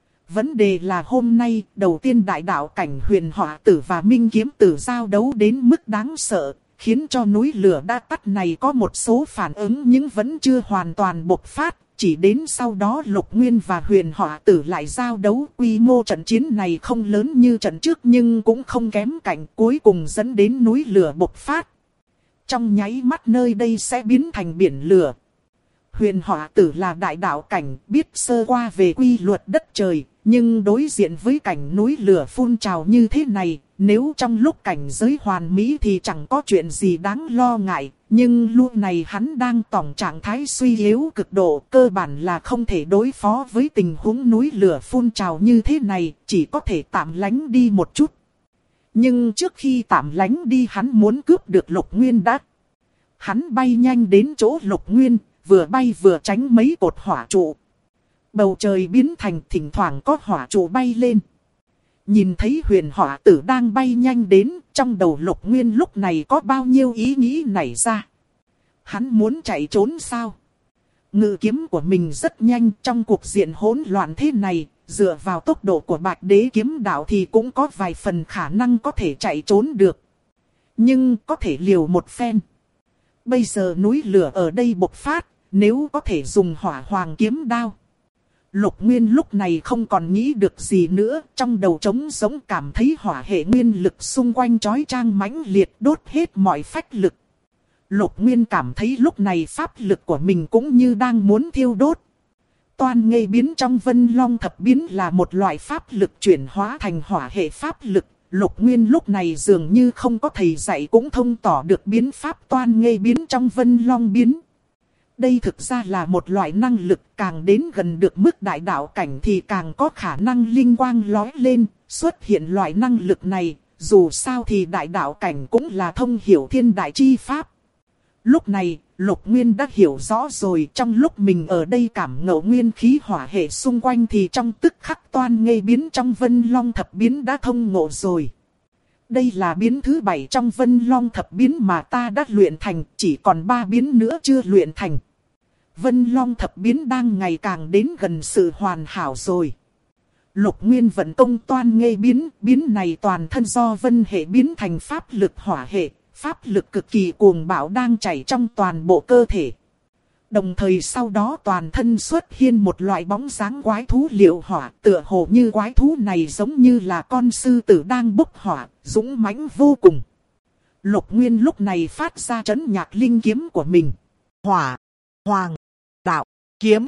Vấn đề là hôm nay, đầu tiên đại đạo cảnh Huyền Hỏa Tử và Minh Kiếm Tử giao đấu đến mức đáng sợ, khiến cho núi lửa đã tắt này có một số phản ứng nhưng vẫn chưa hoàn toàn bộc phát. Chỉ đến sau đó Lục Nguyên và Huyền Hỏa Tử lại giao đấu. Quy mô trận chiến này không lớn như trận trước nhưng cũng không kém cạnh, cuối cùng dẫn đến núi lửa bộc phát. Trong nháy mắt nơi đây sẽ biến thành biển lửa. Huyền Hỏa Tử là đại đạo cảnh, biết sơ qua về quy luật đất trời, nhưng đối diện với cảnh núi lửa phun trào như thế này, nếu trong lúc cảnh giới hoàn mỹ thì chẳng có chuyện gì đáng lo ngại. Nhưng lúc này hắn đang tòng trạng thái suy yếu cực độ, cơ bản là không thể đối phó với tình huống núi lửa phun trào như thế này, chỉ có thể tạm lánh đi một chút. Nhưng trước khi tạm lánh đi hắn muốn cướp được Lục Nguyên đã. Hắn bay nhanh đến chỗ Lục Nguyên, vừa bay vừa tránh mấy cột hỏa trụ. Bầu trời biến thành thỉnh thoảng có hỏa trụ bay lên. Nhìn thấy Huyền Hỏa Tử đang bay nhanh đến, trong đầu Lục Nguyên lúc này có bao nhiêu ý nghĩ nảy ra. Hắn muốn chạy trốn sao? Ngự kiếm của mình rất nhanh, trong cuộc diện hỗn loạn thế này, dựa vào tốc độ của Bạch Đế kiếm đạo thì cũng có vài phần khả năng có thể chạy trốn được. Nhưng có thể liều một phen. Bây giờ núi lửa ở đây bộc phát, nếu có thể dùng Hỏa Hoàng kiếm đao. Lục Nguyên lúc này không còn nghĩ được gì nữa, trong đầu trống rỗng cảm thấy hỏa hệ nguyên lực xung quanh chói chang mãnh liệt đốt hết mọi phách lực. Lục Nguyên cảm thấy lúc này pháp lực của mình cũng như đang muốn thiêu đốt. Toan Nghê biến trong Vân Long thập biến là một loại pháp lực chuyển hóa thành hỏa hệ pháp lực. Lục Nguyên lúc này dường như không có thầy dạy cũng thông tỏ được biến pháp Toan Nghê biến trong Vân Long biến. Đây thực ra là một loại năng lực, càng đến gần được mức đại đạo cảnh thì càng có khả năng linh quang lóe lên, xuất hiện loại năng lực này, dù sao thì đại đạo cảnh cũng là thông hiểu thiên đại chi pháp. Lúc này, Lục Nguyên đã hiểu rõ rồi, trong lúc mình ở đây cảm ngộ nguyên khí hỏa hệ xung quanh thì trong tức khắc Toan Nghê biến trong Vân Long thập biến đã thông ngộ rồi. Đây là biến thứ 7 trong Vân Long thập biến mà ta đã luyện thành, chỉ còn 3 biến nữa chưa luyện thành. Vân Long thập biến đang ngày càng đến gần sự hoàn hảo rồi. Lục Nguyên vận công Toan Nghê biến, biến này toàn thân do vân hệ biến thành pháp lực hỏa hệ, pháp lực cực kỳ cuồng bạo đang chảy trong toàn bộ cơ thể. Đồng thời sau đó toàn thân xuất hiện một loại bóng dáng quái thú liệu hỏa, tựa hồ như quái thú này giống như là con sư tử đang bốc hỏa, dũng mãnh vô cùng. Lục Nguyên lúc này phát ra trấn nhạc linh kiếm của mình. Hỏa, Hoàng, Đạo, Kiếm.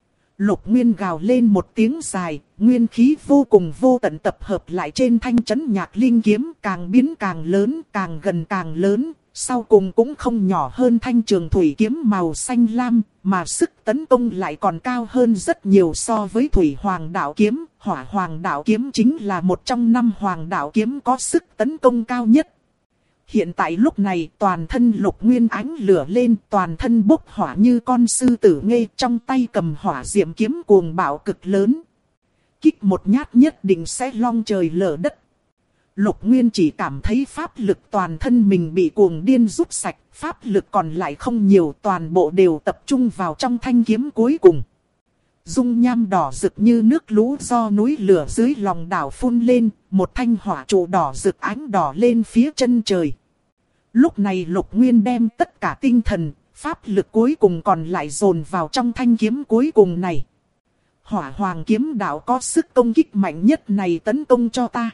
Lục Nguyên gào lên một tiếng dài, nguyên khí vô cùng vô tận tập hợp lại trên thanh trấn nhạc linh kiếm, càng biến càng lớn, càng gần càng lớn, sau cùng cũng không nhỏ hơn thanh trường thủy kiếm màu xanh lam, mà sức tấn công lại còn cao hơn rất nhiều so với thủy hoàng đạo kiếm. Hỏa hoàng đạo kiếm chính là một trong 5 hoàng đạo kiếm có sức tấn công cao nhất. Hiện tại lúc này toàn thân Lục Nguyên ánh lửa lên, toàn thân bốc hỏa như con sư tử nghê, trong tay cầm hỏa diệm kiếm cuồng bạo cực lớn. Kích một nhát nhất định sẽ long trời lở đất. Lục Nguyên chỉ cảm thấy pháp lực toàn thân mình bị cuồng điên rút sạch, pháp lực còn lại không nhiều, toàn bộ đều tập trung vào trong thanh kiếm cuối cùng. Dung nham đỏ rực như nước lũ do núi lửa dưới lòng đảo phun lên, một thanh hỏa trụ đỏ rực ánh đỏ lên phía chân trời. Lúc này Lục Nguyên đem tất cả tinh thần, pháp lực cuối cùng còn lại dồn vào trong thanh kiếm cuối cùng này. Hỏa hoàng kiếm đạo có sức công kích mạnh nhất này tấn công cho ta.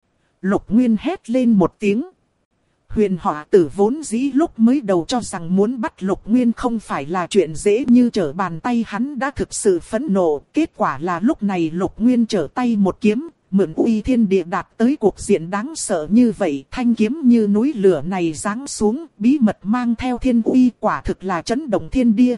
Lục Nguyên hét lên một tiếng. Huyền Hỏa Tử vốn dĩ lúc mới đầu cho rằng muốn bắt Lục Nguyên không phải là chuyện dễ như trở bàn tay, hắn đã thực sự phẫn nộ. Kết quả là lúc này Lục Nguyên trở tay một kiếm, mượn uy thiên địa đạt tới cuộc diện đáng sợ như vậy. Thanh kiếm như núi lửa này giáng xuống, bí mật mang theo thiên uy, quả thực là chấn động thiên địa.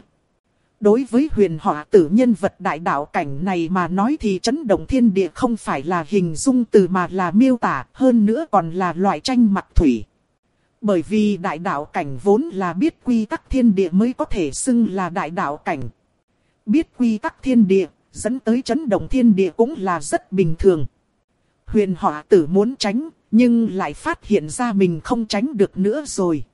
Đối với Huyền Hỏa Tử nhân vật đại đạo cảnh này mà nói thì chấn động thiên địa không phải là hình dung từ mà là miêu tả, hơn nữa còn là loại tranh mặt thủy. Bởi vì đại đạo cảnh vốn là biết quy tắc thiên địa mới có thể xưng là đại đạo cảnh. Biết quy tắc thiên địa, dẫn tới chấn động thiên địa cũng là rất bình thường. Huyền Hỏa Tử muốn tránh, nhưng lại phát hiện ra mình không tránh được nữa rồi.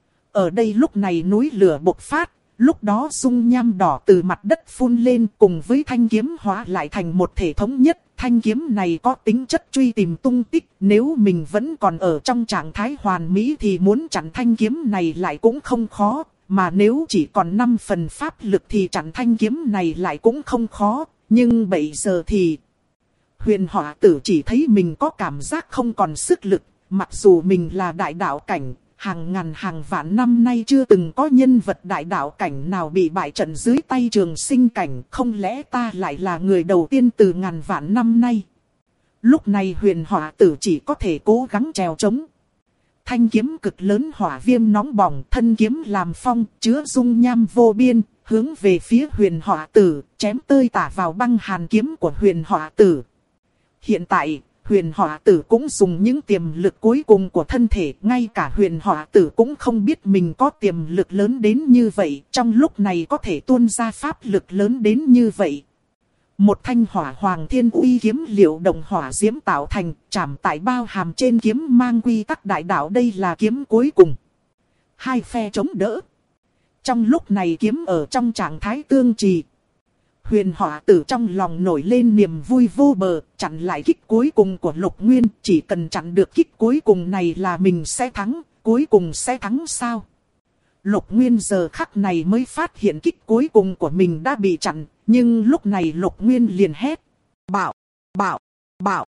Ở đây lúc này núi lửa bộc phát, lúc đó dung nham đỏ từ mặt đất phun lên cùng với thanh kiếm hóa lại thành một thể thống nhất. Thanh kiếm này có tính chất truy tìm tung tích, nếu mình vẫn còn ở trong trạng thái hoàn mỹ thì muốn chặn thanh kiếm này lại cũng không khó, mà nếu chỉ còn 5 phần pháp lực thì chặn thanh kiếm này lại cũng không khó, nhưng bây giờ thì Huyền Hỏa Tử chỉ thấy mình có cảm giác không còn sức lực, mặc dù mình là đại đạo cảnh, hàng ngàn hàng vạn năm nay chưa từng có nhân vật đại đạo cảnh nào bị bại trận dưới tay Trường Sinh cảnh, không lẽ ta lại là người đầu tiên từ ngàn vạn năm nay. Lúc này Huyền Hỏa Tử chỉ có thể cố gắng trèo trống. Thanh kiếm cực lớn hỏa viêm nóng bỏng, thân kiếm làm phong, chứa dung nham vô biên, hướng về phía Huyền Hỏa Tử, chém tơi tả vào băng hàn kiếm của Huyền Hỏa Tử. Hiện tại, Huyền Hỏa Tử cũng dùng những tiềm lực cuối cùng của thân thể, ngay cả Huyền Hỏa Tử cũng không biết mình có tiềm lực lớn đến như vậy, trong lúc này có thể tuôn ra pháp lực lớn đến như vậy. Một thanh hỏa hoàng thiên uy kiếm liệu động hỏa diễm tạo thành, chạm tại bao hàm trên kiếm mang quy tắc đại đạo, đây là kiếm cuối cùng. Hai phe chống đỡ. Trong lúc này kiếm ở trong trạng thái tương trì. Huyền Hỏa Tử trong lòng nổi lên niềm vui vô bờ, chặn lại kích cuối cùng của Lục Nguyên, chỉ cần chặn được kích cuối cùng này là mình sẽ thắng, cuối cùng sẽ thắng sao? Lục Nguyên giờ khắc này mới phát hiện kích cuối cùng của mình đã bị chặn, nhưng lúc này Lục Nguyên liền hét. Bạo, bạo, bạo.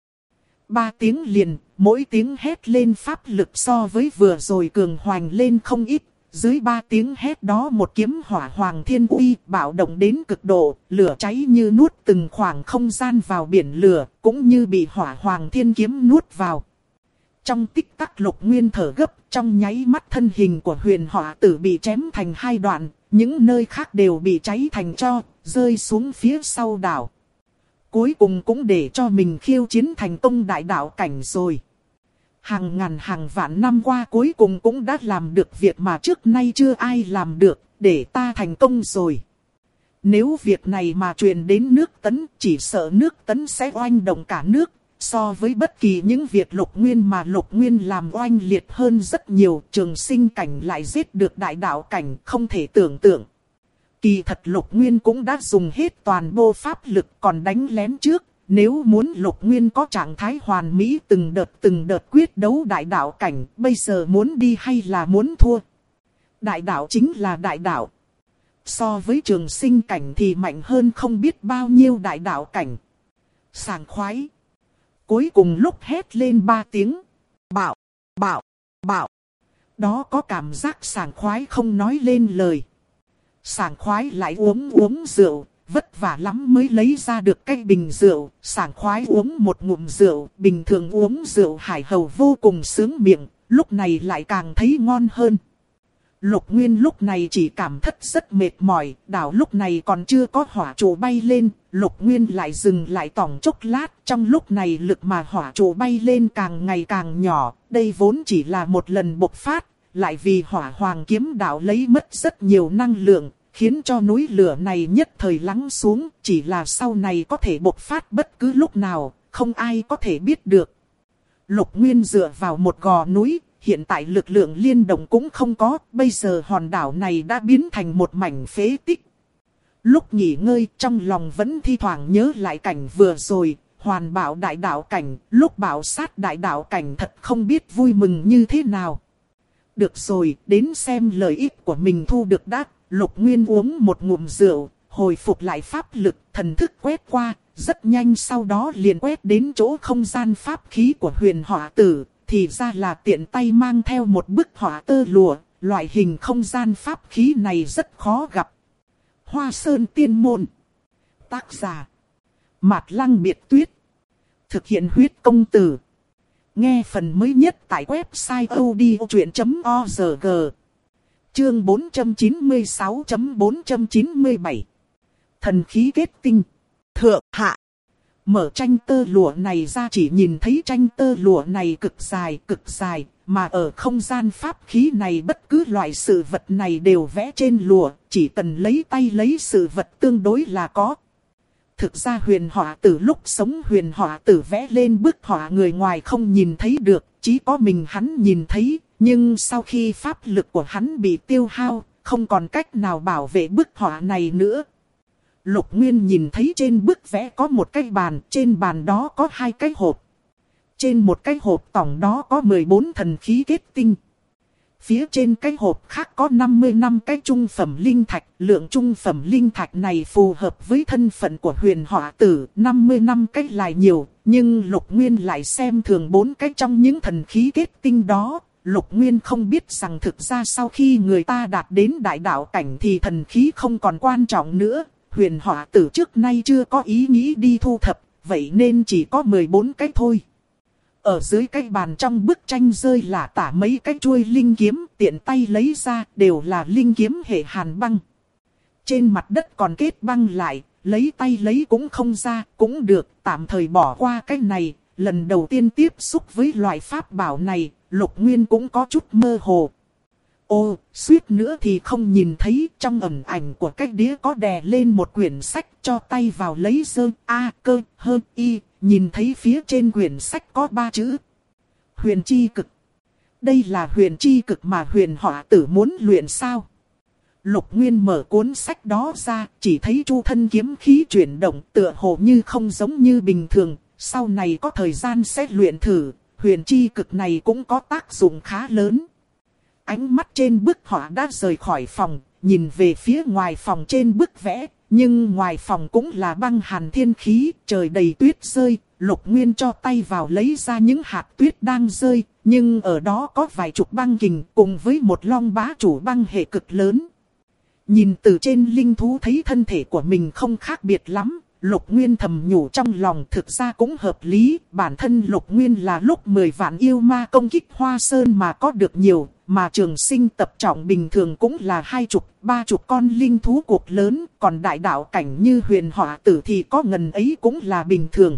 3 tiếng liền, mỗi tiếng hét lên pháp lực so với vừa rồi cường hoành lên không ít. Dưới 3 tiếng hét đó một kiếm hỏa hoàng thiên uy bạo động đến cực độ, lửa cháy như nuốt từng khoảng không gian vào biển lửa, cũng như bị hỏa hoàng thiên kiếm nuốt vào. Trong tích tắc Lục Nguyên thở gấp, trong nháy mắt thân hình của Huyền Hỏa Tử bị chém thành 2 đoạn, những nơi khác đều bị cháy thành tro, rơi xuống phía sau đảo. Cuối cùng cũng để cho mình khiêu chiến thành công đại đạo cảnh rồi. Hàng ngàn hàng vạn năm qua cuối cùng cũng đã làm được việc mà trước nay chưa ai làm được, để ta thành công rồi. Nếu việc này mà truyền đến nước Tấn, chỉ sợ nước Tấn sẽ oanh động cả nước. So với bất kỳ những việc Lục Nguyên mà Lục Nguyên làm oanh liệt hơn rất nhiều, Trường Sinh cảnh lại giết được đại đạo cảnh, không thể tưởng tượng. Kỳ thật Lục Nguyên cũng đã dùng hết toàn bộ pháp lực còn đánh lén trước. Nếu muốn Lục Nguyên có trạng thái hoàn mỹ từng đợt quyết đấu đại đạo cảnh, bây giờ muốn đi hay là muốn thua? Đại đạo chính là đại đạo. So với Trường Sinh cảnh thì mạnh hơn không biết bao nhiêu đại đạo cảnh. Sảng khoái. Cuối cùng lúc hét lên 3 tiếng. Bạo, bạo, bạo. Đó có cảm giác sảng khoái không nói lên lời. Sảng khoái lại uống rượu. Vất vả lắm mới lấy ra được cái bình rượu, sảng khoái uống một ngụm rượu, bình thường uống rượu hải hầu vô cùng sướng miệng, lúc này lại càng thấy ngon hơn. Lục Nguyên lúc này chỉ cảm thấy rất mệt mỏi, đảo lúc này còn chưa có hỏa trụ bay lên, Lục Nguyên lại dừng lại tỏng chốc lát, trong lúc này lực mà hỏa trụ bay lên càng ngày càng nhỏ, đây vốn chỉ là một lần bộc phát, lại vì hỏa hoàng kiếm đạo lấy mất rất nhiều năng lượng. Khiến cho núi lửa này nhất thời lắng xuống, chỉ là sau này có thể bộc phát bất cứ lúc nào, không ai có thể biết được. Lục Nguyên dựa vào một gò núi, hiện tại lực lượng liên động cũng không có, bây giờ hòn đảo này đã biến thành một mảnh phế tích. Lúc nghỉ ngơi trong lòng vẫn thi thoảng nhớ lại cảnh vừa rồi, hoàn bảo đại đạo cảnh, lúc bảo sát đại đạo cảnh thật không biết vui mừng như thế nào. Được rồi, đến xem lợi ích của mình thu được đã. Lục Nguyên uống một ngụm rượu, hồi phục lại pháp lực, thần thức quét qua, rất nhanh sau đó liền quét đến chỗ không gian pháp khí của Huyền Hỏa Tử, thì ra là tiện tay mang theo một bức hỏa tơ lụa, loại hình không gian pháp khí này rất khó gặp. Hoa Sơn Tiên Môn. Tác giả Mạt Lăng Biệt Tuyết. Thực hiện huyết công từ. Nghe phần mới nhất tại website odchuyện.org. Chương 496.497. Thần khí kết tinh. Thượng hạ. Mở tranh tơ lụa này ra chỉ nhìn thấy tranh tơ lụa này cực dài, mà ở không gian pháp khí này bất cứ loại sự vật này đều vẽ trên lụa, chỉ cần lấy tay lấy sự vật tương đối là có. Thực ra Huyền Hỏa Tử lúc sống Huyền Hỏa Tử vẽ lên bức họa người ngoài không nhìn thấy được, chỉ có mình hắn nhìn thấy, nhưng sau khi pháp lực của hắn bị tiêu hao, không còn cách nào bảo vệ bức họa này nữa. Lục Nguyên nhìn thấy trên bức vẽ có một cái bàn, trên bàn đó có 2 cái hộp. Trên một cái hộp tổng đó có 14 thần khí kết tinh. Phía trên cái hộp khác có 55 cái trung phẩm linh thạch, lượng trung phẩm linh thạch này phù hợp với thân phận của Huyền Hỏa Tử, 55 cái lại nhiều, nhưng Lục Nguyên lại xem thường 4 cái trong những thần khí kết tinh đó. Lục Nguyên không biết rằng thực ra sau khi người ta đạt đến đại đạo cảnh thì thần khí không còn quan trọng nữa. Huyền Hỏa Tử trước nay chưa có ý nghĩ đi thu thập, vậy nên chỉ có 14 cái thôi. Ở dưới cái bàn trong bức tranh rơi là tả mấy cái chuôi linh kiếm, tiện tay lấy ra đều là linh kiếm hệ hàn băng. Trên mặt đất còn kết băng lại, lấy tay lấy cũng không ra, cũng được, tạm thời bỏ qua cái này. Lần đầu tiên tiếp xúc với loại pháp bảo này, Lục Nguyên cũng có chút mơ hồ. Ô, suýt nữa thì không nhìn thấy, trong ẩn ảnh của cái đĩa có đè lên một quyển sách, cho tay vào lấy dơ, cơ, hơ, y, nhìn thấy phía trên quyển sách có 3 chữ. Huyền chi cực. Đây là huyền chi cực mà Huyền Hỏa Tử muốn luyện sao? Lục Nguyên mở cuốn sách đó ra, chỉ thấy chu thân kiếm khí chuyển động tựa hồ như không giống như bình thường, sau này có thời gian sẽ luyện thử, huyền chi cực này cũng có tác dụng khá lớn. Ánh mắt trên bức họa đã rời khỏi phòng, nhìn về phía ngoài phòng trên bức vẽ, nhưng ngoài phòng cũng là băng hàn thiên khí, trời đầy tuyết rơi. Lục Nguyên cho tay vào lấy ra những hạt tuyết đang rơi, nhưng ở đó có vài chục băng kình cùng với một long bá chủ băng hệ cực lớn. Nhìn từ trên linh thú thấy thân thể của mình không khác biệt lắm. Lục Nguyên thầm nhủ trong lòng, thực ra cũng hợp lý, bản thân Lục Nguyên là lúc 10 vạn yêu ma công kích Hoa Sơn mà có được nhiều, mà trường sinh tập trọng bình thường cũng là 20, 30 con linh thú cuộc lớn, còn đại đạo cảnh như Huyền Hỏa Tử thì có ngần ấy cũng là bình thường.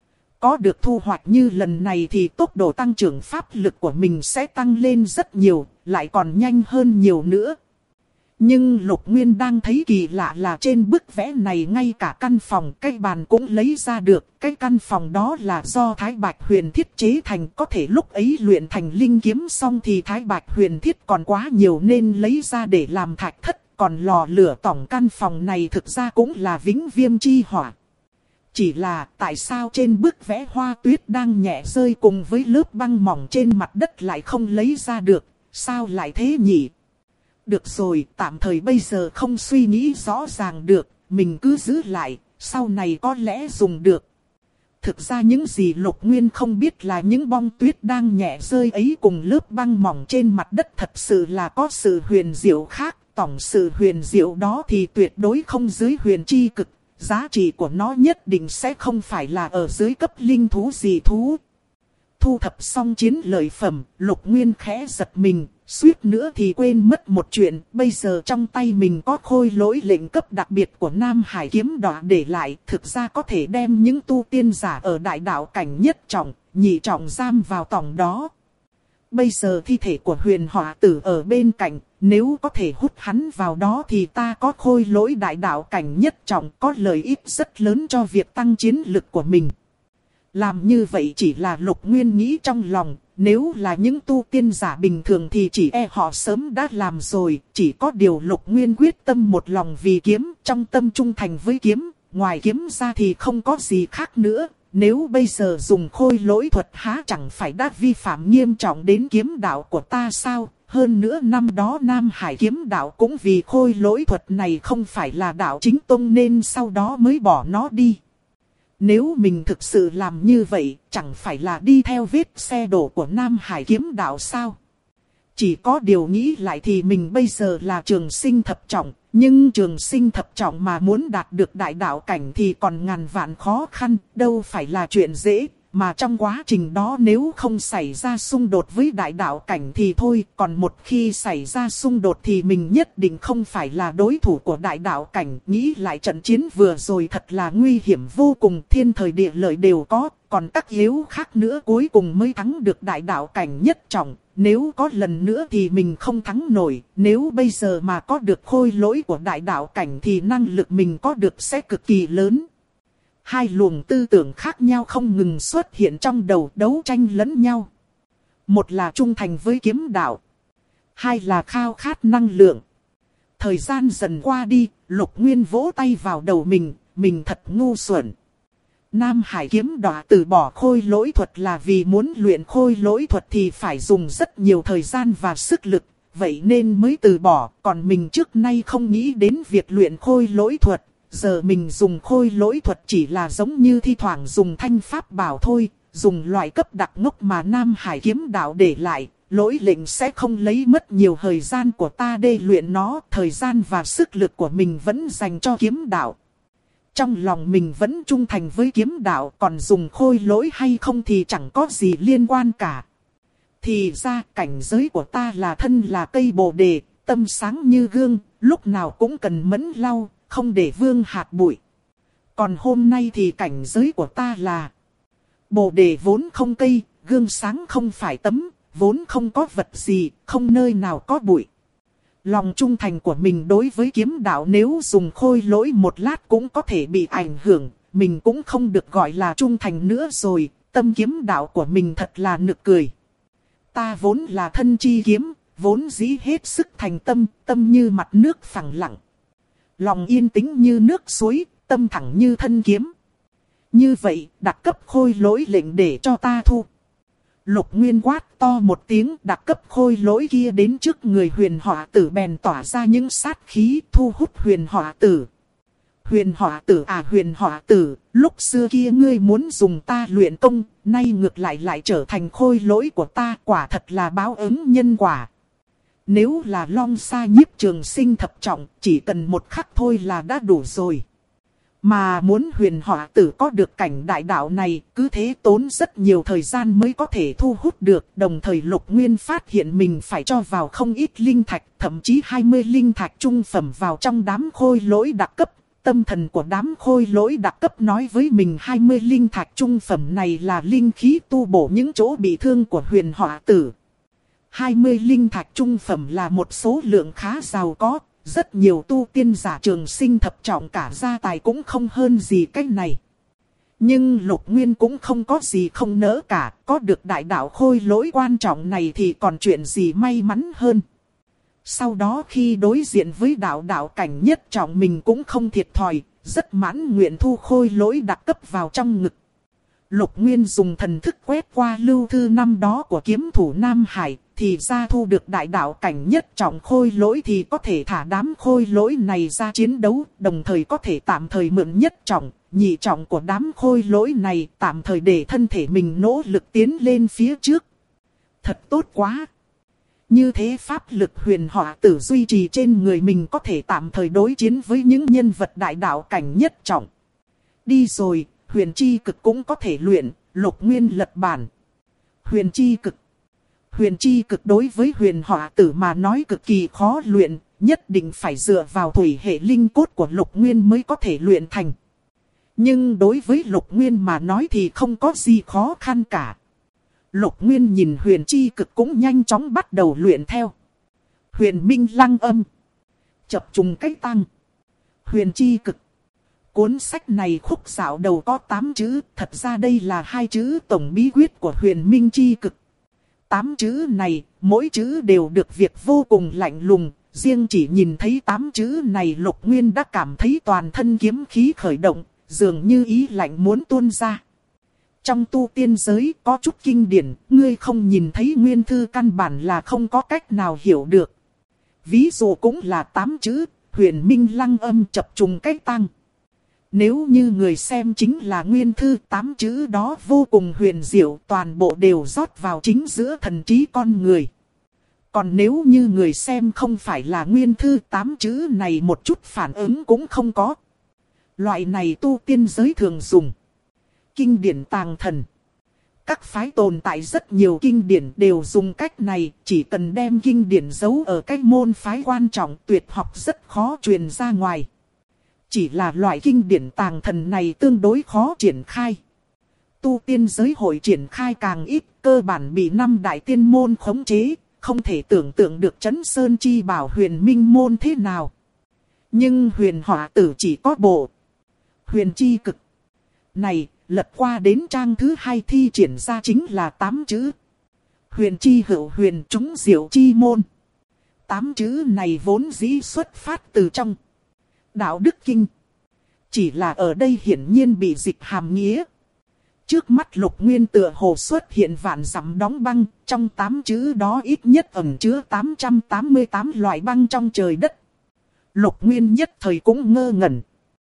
Có được thu hoạch như lần này thì tốc độ tăng trưởng pháp lực của mình sẽ tăng lên rất nhiều, lại còn nhanh hơn nhiều nữa. Nhưng Lục Nguyên đang thấy kỳ lạ là trên bức vẽ này ngay cả căn phòng cái bàn cũng lấy ra được. Cái căn phòng đó là do Thái Bạch Huyền Thiết chế thành, có thể lúc ấy luyện thành linh kiếm xong thì Thái Bạch Huyền Thiết còn quá nhiều nên lấy ra để làm thạch thất. Còn lò lửa tổng căn phòng này thực ra cũng là vĩnh viêm chi hỏa. Chỉ là tại sao trên bức vẽ hoa tuyết đang nhẹ rơi cùng với lớp băng mỏng trên mặt đất lại không lấy ra được, sao lại thế nhỉ? Được rồi, tạm thời bây giờ không suy nghĩ rõ ràng được, mình cứ giữ lại, sau này có lẽ dùng được. Thực ra những gì Lục Nguyên không biết là những bông tuyết đang nhẹ rơi ấy cùng lớp băng mỏng trên mặt đất thật sự là có sự huyền diệu khác. Tổng sự huyền diệu đó thì tuyệt đối không dưới huyền chi cực, giá trị của nó nhất định sẽ không phải là ở dưới cấp linh thú dị thú. Thu thập xong chiến lợi phẩm, Lục Nguyên khẽ giật mình, suýt nữa thì quên mất một chuyện. Bây giờ trong tay mình có khôi lỗi lệnh cấp đặc biệt của Nam Hải kiếm đỏ để lại. Thực ra có thể đem những tu tiên giả ở đại đạo cảnh nhất trọng, nhị trọng giam vào tòng đó. Bây giờ thi thể của Huyền Hỏa Tử ở bên cạnh, nếu có thể hút hắn vào đó thì ta có khôi lỗi đại đạo cảnh nhất trọng, có lợi ích rất lớn cho việc tăng chiến lực của mình. Làm như vậy chỉ là Lục Nguyên nghĩ trong lòng, nếu là những tu tiên giả bình thường thì chỉ họ sớm đã làm rồi. Chỉ có điều Lục Nguyên quyết tâm một lòng vì kiếm, trong tâm trung thành với kiếm, ngoài kiếm ra thì không có gì khác nữa. Nếu bây giờ dùng khôi lỗi thuật há chẳng phải đã vi phạm nghiêm trọng đến kiếm đạo của ta sao? Hơn nữa năm đó Nam Hải kiếm đạo cũng vì khôi lỗi thuật này không phải là đạo chính tông nên sau đó mới bỏ nó đi. Nếu mình thực sự làm như vậy, chẳng phải là đi theo vết xe đổ của Nam Hải kiếm đạo sao? Chỉ có điều nghĩ lại thì mình bây giờ là trường sinh thập trọng, nhưng trường sinh thập trọng mà muốn đạt được đại đạo cảnh thì còn ngàn vạn khó khăn, đâu phải là chuyện dễ. Mà trong quá trình đó nếu không xảy ra xung đột với đại đạo cảnh thì thôi, còn một khi xảy ra xung đột thì mình nhất định không phải là đối thủ của đại đạo cảnh. Nghĩ lại trận chiến vừa rồi thật là nguy hiểm vô cùng, thiên thời địa lợi đều có, còn các yếu khác nữa cuối cùng mới thắng được đại đạo cảnh nhất trọng. Nếu có lần nữa thì mình không thắng nổi, nếu bây giờ mà có được khôi lỗi của đại đạo cảnh thì năng lực mình có được sẽ cực kỳ lớn. Hai luồng tư tưởng khác nhau không ngừng xuất hiện trong đầu đấu tranh lẫn nhau. Một là trung thành với kiếm đạo. Hai là khao khát năng lượng. Thời gian dần qua đi, Lục Nguyên vỗ tay vào đầu mình thật ngu xuẩn. Nam Hải kiếm đọa từ bỏ khôi lỗi thuật là vì muốn luyện khôi lỗi thuật thì phải dùng rất nhiều thời gian và sức lực. Vậy nên mới từ bỏ, còn mình trước nay không nghĩ đến việc luyện khôi lỗi thuật. Giờ mình dùng khôi lỗi thuật chỉ là giống như thi thoảng dùng thanh pháp bảo thôi, dùng loại cấp đặc ngốc mà Nam Hải kiếm đạo để lại, lỗi lệnh sẽ không lấy mất nhiều thời gian của ta để luyện nó, thời gian và sức lực của mình vẫn dành cho kiếm đạo. Trong lòng mình vẫn trung thành với kiếm đạo, còn dùng khôi lỗi hay không thì chẳng có gì liên quan cả. Thì ra cảnh giới của ta là thân là cây bồ đề, tâm sáng như gương, lúc nào cũng cần mẫn lau, không để vương hạt bụi. Còn hôm nay thì cảnh giới của ta là bồ đề vốn không cây, gương sáng không phải tấm, vốn không có vật gì, không nơi nào có bụi. Lòng trung thành của mình đối với kiếm đạo nếu dùng khôi lỗi một lát cũng có thể bị ảnh hưởng, mình cũng không được gọi là trung thành nữa rồi, tâm kiếm đạo của mình thật là nực cười. Ta vốn là thân chi kiếm, vốn dĩ hết sức thành tâm, tâm như mặt nước phẳng lặng. Lòng yên tĩnh như nước suối, tâm thẳng như thân kiếm. Như vậy, đặc cấp khôi lỗi lệnh để cho ta thu. Lục Nguyên quát to một tiếng, đặc cấp khôi lỗi kia đến trước người Huyền Hỏa Tử bèn tỏa ra những sát khí thu hút Huyền Hỏa Tử. Huyền Hỏa Tử à, Huyền Hỏa Tử, lúc xưa kia ngươi muốn dùng ta luyện công, nay ngược lại trở thành khôi lỗi của ta, quả thật là báo ứng nhân quả. Nếu là Long Sa Nhiếp trường sinh thập trọng, chỉ cần một khắc thôi là đã đủ rồi. Mà muốn Huyền Hỏa Tử có được cảnh đại đạo này, cứ thế tốn rất nhiều thời gian mới có thể thu hút được. Đồng thời Lục Nguyên phát hiện mình phải cho vào không ít linh thạch, thậm chí 20 linh thạch trung phẩm vào trong đám khôi lỗi đặc cấp. Tâm thần của đám khôi lỗi đặc cấp nói với mình 20 linh thạch trung phẩm này là linh khí tu bổ những chỗ bị thương của Huyền Hỏa Tử. 20 linh thạch trung phẩm là một số lượng khá giàu có, rất nhiều tu tiên giả trường sinh thập trọng cả gia tài cũng không hơn gì cách này. Nhưng Lục Nguyên cũng không có gì không nỡ cả, có được đại đạo khôi lỗi quan trọng này thì còn chuyện gì may mắn hơn. Sau đó khi đối diện với đạo cảnh nhất trọng mình cũng không thiệt thòi, rất mãn nguyện thu khôi lỗi đặc cấp vào trong ngực. Lục Nguyên dùng thần thức quét qua lưu thư năm đó của kiếm thủ Nam Hải, thì ra thu được đại đạo cảnh nhất trọng khôi lỗi thì có thể thả đám khôi lỗi này ra chiến đấu, đồng thời có thể tạm thời mượn nhất trọng, nhị trọng của đám khôi lỗi này tạm thời để thân thể mình nỗ lực tiến lên phía trước. Thật tốt quá! Như thế pháp lực Huyền Hỏa Tử duy trì trên người mình có thể tạm thời đối chiến với những nhân vật đại đạo cảnh nhất trọng. Đi rồi, huyền chi cực cũng có thể luyện, Lục Nguyên lật bản. Huyền chi cực. Huyền chi cực đối với Huyền Hỏa Tử mà nói cực kỳ khó luyện, nhất định phải dựa vào thủy hệ linh cốt của Lục Nguyên mới có thể luyện thành. Nhưng đối với Lục Nguyên mà nói thì không có gì khó khăn cả. Lục Nguyên nhìn huyền chi cực cũng nhanh chóng bắt đầu luyện theo. Huyền minh lăng âm. Chập trùng cách tăng. Huyền chi cực. Cuốn sách này khúc dạo đầu có 8 chữ, thật ra đây là 2 chữ tổng bí quyết của huyền minh chi cực. 8 chữ này, mỗi chữ đều được việc vô cùng lạnh lùng, riêng chỉ nhìn thấy 8 chữ này Lục Nguyên đã cảm thấy toàn thân kiếm khí khởi động, dường như ý lạnh muốn tuôn ra. Trong tu tiên giới có chút kinh điển, ngươi không nhìn thấy nguyên thư căn bản là không có cách nào hiểu được. Ví dụ cũng là 8 chữ, huyền minh lăng âm chập trùng cách tăng. Nếu như người xem chính là nguyên thư, 8 chữ đó vô cùng huyền diệu, toàn bộ đều rót vào chính giữa thần trí con người. Còn nếu như người xem không phải là nguyên thư, 8 chữ này một chút phản ứng cũng không có. Loại này tu tiên giới thường dùng. Kinh điển tàng thần. Các phái tồn tại rất nhiều kinh điển đều dùng cách này, chỉ cần đem kinh điển giấu ở cái môn phái quan trọng, tuyệt học rất khó truyền ra ngoài. Chỉ là loại kinh điển tàng thần này tương đối khó triển khai. Tu tiên giới hội triển khai càng ít, cơ bản bị 5 đại tiên môn khống chế, không thể tưởng tượng được Trấn Sơn Chi Bảo huyền minh môn thế nào. Nhưng huyền hỏa tử chỉ có bộ huyền chi cực. Này, lật qua đến trang thứ 2 thi triển ra chính là 8 chữ. Huyền chi hữu huyền chúng diệu chi môn. 8 chữ này vốn dĩ xuất phát từ trong Đạo Đức Kinh. Chỉ là ở đây hiển nhiên bị dịch hàm nghĩa. Trước mắt Lục Nguyên tựa hồ xuất hiện vạn dặm đóng băng, trong 8 chữ đó ít nhất ẩn chứa 888 loại băng trong trời đất. Lục Nguyên nhất thời cũng ngơ ngẩn.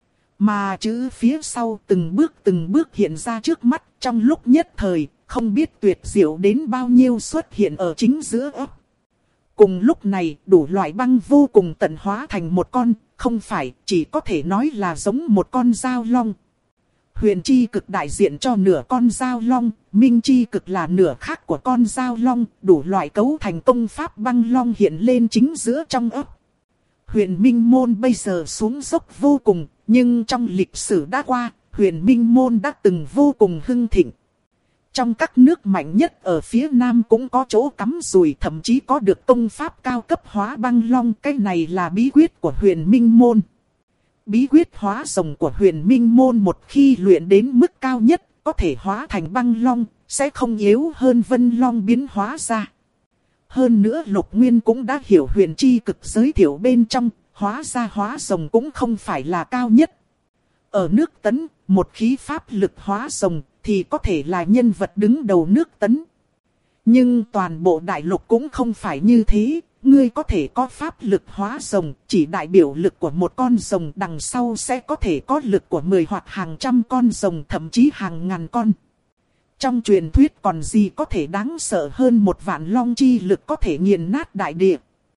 Mà chữ phía sau từng bước hiện ra trước mắt, trong lúc nhất thời, không biết tuyệt diệu đến bao nhiêu xuất hiện ở chính giữa ấp. Cùng lúc này, đủ loại băng vô cùng tận hóa thành một con, không phải, chỉ có thể nói là giống một con dao long. Huyền chi cực đại diện cho nửa con dao long, minh chi cực là nửa khác của con dao long, đủ loại cấu thành công pháp băng long hiện lên chính giữa trong ấp. Huyền minh môn bây giờ xuống dốc vô cùng, nhưng trong lịch sử đã qua, huyền minh môn đã từng vô cùng hưng thịnh. Trong các nước mạnh nhất ở phía Nam cũng có chỗ cắm rùi, thậm chí có được công pháp cao cấp hóa băng long. Cái này là bí quyết của huyền minh môn. Bí quyết hóa rồng của huyền minh môn một khi luyện đến mức cao nhất, có thể hóa thành băng long, sẽ không yếu hơn vân long biến hóa ra. Hơn nữa Lục Nguyên cũng đã hiểu huyền chi cực giới thiệu bên trong, hóa ra hóa rồng cũng không phải là cao nhất. Ở nước Tấn, một khí pháp lực hóa rồng thì có thể là nhân vật đứng đầu nước Tấn. Nhưng toàn bộ đại lục cũng không phải như thế. Ngươi có thể có pháp lực hóa rồng, chỉ đại biểu lực của một con rồng, đằng sau sẽ có thể có lực của 10 hoặc hàng trăm con rồng, thậm chí hàng ngàn con. Trong truyền thuyết còn gì có thể đáng sợ hơn một vạn long chi lực có thể nghiền nát đại địa.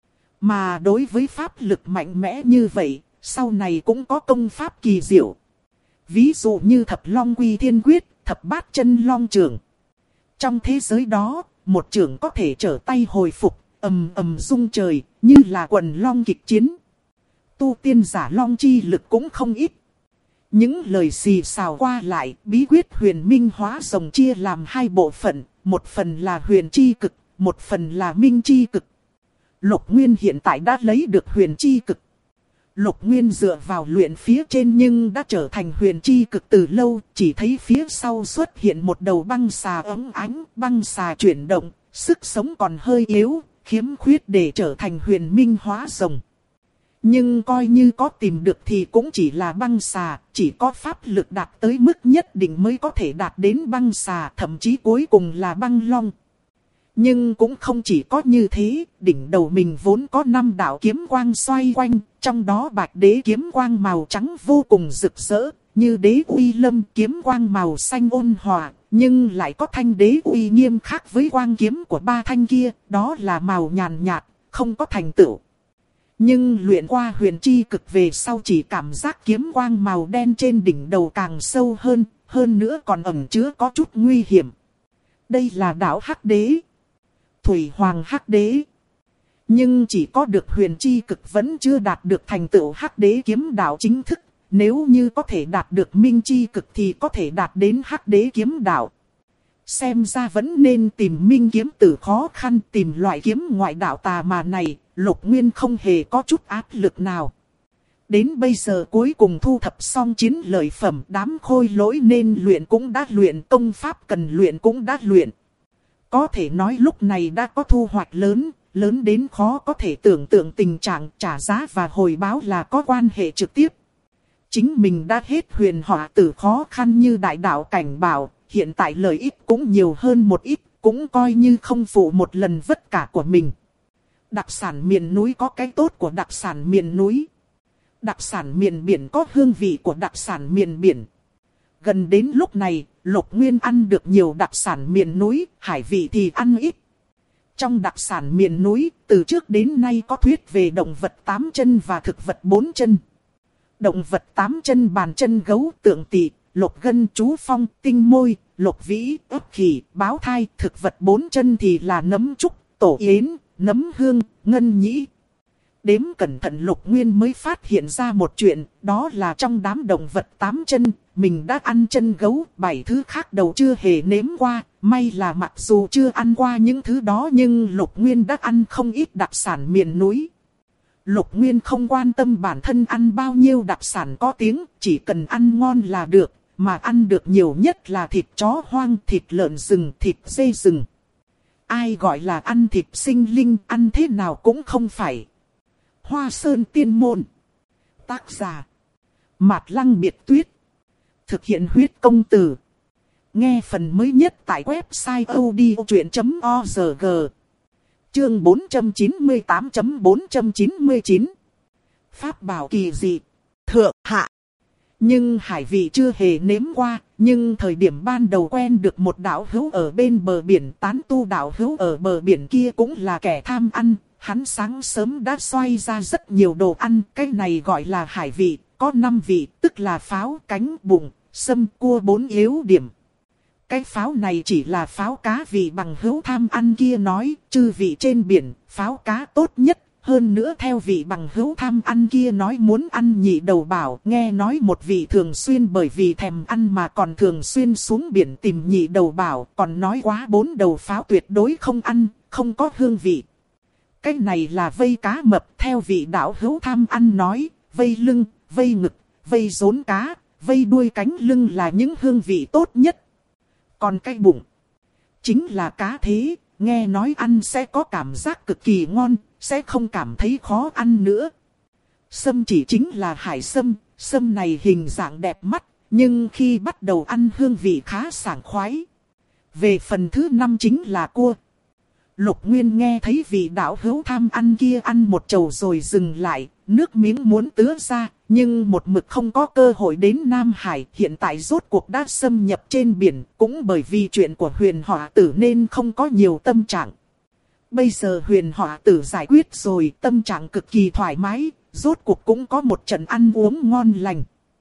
Mà đối với pháp lực mạnh mẽ như vậy, sau này cũng có công pháp kỳ diệu. Ví dụ như thập long quy thiên quyết, thập bát chân long trưởng. Trong thế giới đó, một trưởng có thể trở tay hồi phục, ầm ầm rung trời, như là quần long kịch chiến. Tu tiên giả long chi lực cũng không ít. Những lời xì xào qua lại, bí quyết huyền minh hóa rồng chia làm 2 bộ phận, một phần là huyền chi cực, một phần là minh chi cực. Lục Nguyên hiện tại đã lấy được huyền chi cực. Lục Nguyên dựa vào luyện phía trên nhưng đã trở thành huyền chi cực từ lâu, chỉ thấy phía sau xuất hiện một đầu băng xà óng ánh, băng xà chuyển động, sức sống còn hơi yếu, khiếm khuyết để trở thành huyền minh hóa rồng. Nhưng coi như có tìm được thì cũng chỉ là băng xà, chỉ có pháp lực đạt tới mức nhất định mới có thể đạt đến băng xà, thậm chí cuối cùng là băng long. Nhưng cũng không chỉ có như thế, đỉnh đầu mình vốn có 5 đạo kiếm quang xoay quanh, trong đó bạch đế kiếm quang màu trắng vô cùng rực rỡ, như đế uy lâm kiếm quang màu xanh ôn hòa, nhưng lại có thanh đế uy nghiêm khác với quang kiếm của 3 thanh kia, đó là màu nhàn nhạt, không có thành tựu. Nhưng luyện qua huyền chi cực về sau chỉ cảm giác kiếm quang màu đen trên đỉnh đầu càng sâu hơn nữa còn ẩn chứa có chút nguy hiểm. Đây là đạo Hắc Đế, Thủy Hoàng Hắc Đế. Nhưng chỉ có được huyền chi cực vẫn chưa đạt được thành tựu Hắc Đế kiếm đạo chính thức. Nếu như có thể đạt được minh chi cực thì có thể đạt đến Hắc Đế kiếm đạo. Xem ra vẫn nên tìm minh kiếm tử khó khăn, tìm loại kiếm ngoại đạo tà mà này, Lục Nguyên không hề có chút áp lực nào. Đến bây giờ cuối cùng thu thập xong chiến lợi phẩm, đám khôi lỗi nên luyện cũng đã luyện, công pháp cần luyện cũng đã luyện. Có thể nói lúc này đã có thu hoạch lớn, lớn đến khó có thể tưởng tượng tình trạng trả giá và hồi báo là có quan hệ trực tiếp. Chính mình đã hết huyền hỏa tử khó khăn như đại đạo cảnh bảo, hiện tại lợi ích cũng nhiều hơn một ít, cũng coi như không phụ một lần vất vả của mình. Đặc sản miền núi có cái tốt của đặc sản miền núi. Đặc sản miền biển có hương vị của đặc sản miền biển. Gần đến lúc này, Lục Nguyên ăn được nhiều đặc sản miền núi, hải vị thì ăn ít. Trong đặc sản miền núi, từ trước đến nay có thuyết về động vật 8 chân và thực vật 4 chân. Động vật 8 chân bàn chân gấu, tượng tỵ, lộc gân, chú phong, tinh môi, lộc vĩ, ấp khỉ, báo thai. Thực vật 4 chân thì là nấm trúc, tổ yến, nấm hương, ngân nhĩ. Đếm cẩn thận Lục Nguyên mới phát hiện ra một chuyện, đó là trong đám động vật 8 chân, mình đã ăn chân gấu, 7 thứ khác đầu chưa hề nếm qua. May là mặc dù chưa ăn qua những thứ đó nhưng Lục Nguyên đã ăn không ít đặc sản miền núi. Lục Nguyên không quan tâm bản thân ăn bao nhiêu đặc sản có tiếng, chỉ cần ăn ngon là được, mà ăn được nhiều nhất là thịt chó hoang, thịt lợn rừng, thịt dê rừng. Ai gọi là ăn thịt sinh linh, ăn thế nào cũng không phải. Hoa Sơn Tiên Môn. Tác giả Mạt Lăng Biệt Tuyết. Thực hiện huyết công từ. Nghe phần mới nhất tại website odchuyện.org. Chương 498.499. Pháp bảo kỳ dị. Thượng hạ. Nhưng hải vị chưa hề nếm qua. Nhưng thời điểm ban đầu quen được một đạo hữu ở bên bờ biển, tán tu đạo hữu ở bờ biển kia cũng là kẻ tham ăn. Hắn sáng sớm đã xoay ra rất nhiều đồ ăn. Cái này gọi là hải vị. Có 5 vị, tức là pháo, cánh, bụng, sâm, cua 4 yếu điểm. Cái pháo này chỉ là pháo cá vị bằng hữu tham ăn kia nói, chư vị trên biển, pháo cá tốt nhất. Hơn nữa theo vị bằng hữu tham ăn kia nói muốn ăn nhị đầu bảo, nghe nói một vị thường xuyên bởi vì thèm ăn mà còn thường xuyên xuống biển tìm nhị đầu bảo, còn nói quá 4 đầu pháo tuyệt đối không ăn, không có hương vị. Cái này là vây cá mập, theo vị đạo hữu tham ăn nói, vây lưng, vây ngực, vây rốn cá, vây đuôi cánh lưng là những hương vị tốt nhất. Còn cái bụng, chính là cá thế, nghe nói ăn sẽ có cảm giác cực kỳ ngon, sẽ không cảm thấy khó ăn nữa. Sâm chỉ chính là hải sâm, sâm này hình dạng đẹp mắt, nhưng khi bắt đầu ăn hương vị khá sảng khoái. Về phần thứ 5 chính là cua. Lục Nguyên nghe thấy vị đạo hữu tham ăn kia ăn một chầu rồi dừng lại, nước miếng muốn tứa ra, nhưng một mực không có cơ hội đến Nam Hải. Hiện tại rốt cuộc đã xâm nhập trên biển, cũng bởi vì chuyện của Huyền Hỏa Tử nên không có nhiều tâm trạng. Bây giờ Huyền Hỏa Tử giải quyết rồi, tâm trạng cực kỳ thoải mái, rốt cuộc cũng có một trận ăn uống ngon lành.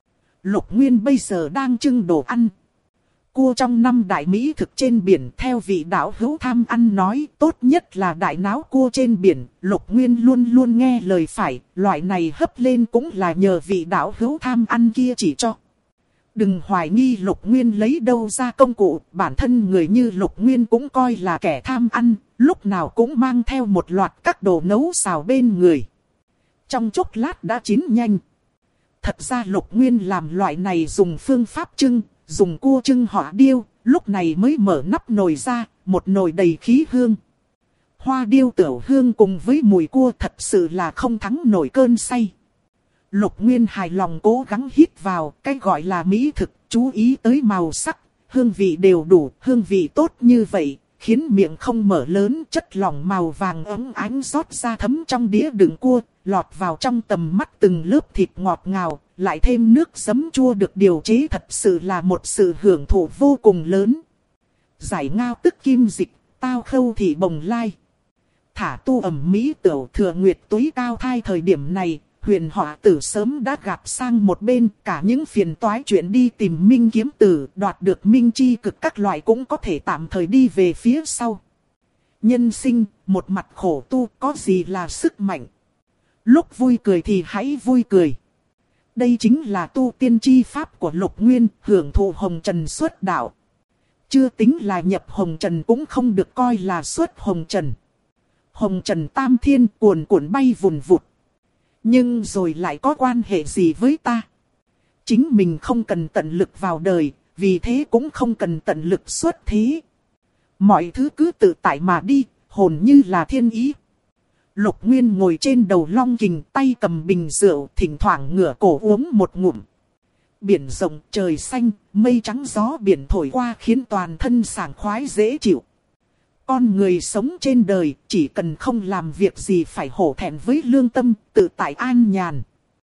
Lục Nguyên bây giờ đang trưng đồ ăn. Cua trong 5 đại mỹ thực trên biển, theo vị đạo hữu tham ăn nói, tốt nhất là đại náo cua trên biển. Lục Nguyên luôn luôn nghe lời phải, loại này hấp lên cũng là nhờ vị đạo hữu tham ăn kia chỉ cho. Đừng hoài nghi Lục Nguyên lấy đâu ra công cụ, bản thân người như Lục Nguyên cũng coi là kẻ tham ăn, lúc nào cũng mang theo một loạt các đồ nấu xào bên người. Trong chốc lát đã chín nhanh. Thật ra Lục Nguyên làm loại này dùng phương pháp trưng, dùng cua trưng hỏa điêu, lúc này mới mở nắp nồi ra, một nồi đầy khí hương. Hoa điêu tửu hương cùng với mùi cua thật sự là không thắng nổi cơn say. Lục Nguyên hài lòng cố gắng hít vào, cái gọi là mỹ thực, chú ý tới màu sắc, hương vị đều đủ, hương vị tốt như vậy, khiến miệng không mở lớn, chất lỏng màu vàng óng ánh rót ra thấm trong đĩa đựng cua, lọt vào trong tầm mắt từng lớp thịt ngọt ngào, lại thêm nước giấm chua được điều chế thật sự là một sự hưởng thụ vô cùng lớn. Giải ngao tức kim dịch, tao khâu thị bồng lai. Thả tu ẩm mỹ tửu thừa nguyệt túy cao thai thời điểm này, Huyền Hỏa Tử sớm đã gạt sang một bên, cả những phiền toái chuyện đi tìm Minh Kiếm Tử, đoạt được Minh Chi cực các loại cũng có thể tạm thời đi về phía sau. Nhân sinh, một mặt khổ tu, có gì là sức mạnh. Lúc vui cười thì hãy vui cười. Đây chính là tu tiên chi pháp của Lục Nguyên, hưởng thụ hồng trần xuất đạo. Chưa tính là nhập hồng trần cũng không được coi là xuất hồng trần. Hồng trần tam thiên cuồn cuộn bay vùn vụt. Nhưng rồi lại có quan hệ gì với ta? Chính mình không cần tận lực vào đời, vì thế cũng không cần tận lực xuất thế. Mọi thứ cứ tự tại mà đi, hồn như là thiên ý. Lục Nguyên ngồi trên đầu long kình, tay cầm bình rượu, thỉnh thoảng ngửa cổ uống một ngụm. biển rộng, trời xanh, mây trắng gió biển thổi qua khiến toàn thân sảng khoái dễ chịu. Con người sống trên đời, chỉ cần không làm việc gì phải hổ thẹn với lương tâm, tự tại an nhàn.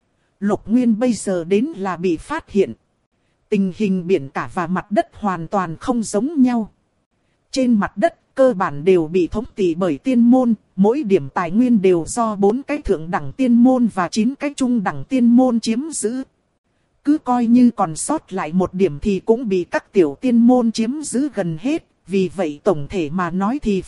Lục Nguyên bây giờ đến là bị phát hiện. Tình hình biển cả và mặt đất hoàn toàn không giống nhau. Trên mặt đất, cơ bản đều bị thống trị bởi tiên môn, mỗi điểm tài nguyên đều do 4 cái thượng đẳng tiên môn và 9 cái trung đẳng tiên môn chiếm giữ. Cứ coi như còn sót lại một điểm thì cũng bị các tiểu tiên môn chiếm giữ gần hết, vì vậy tổng thể mà nói thì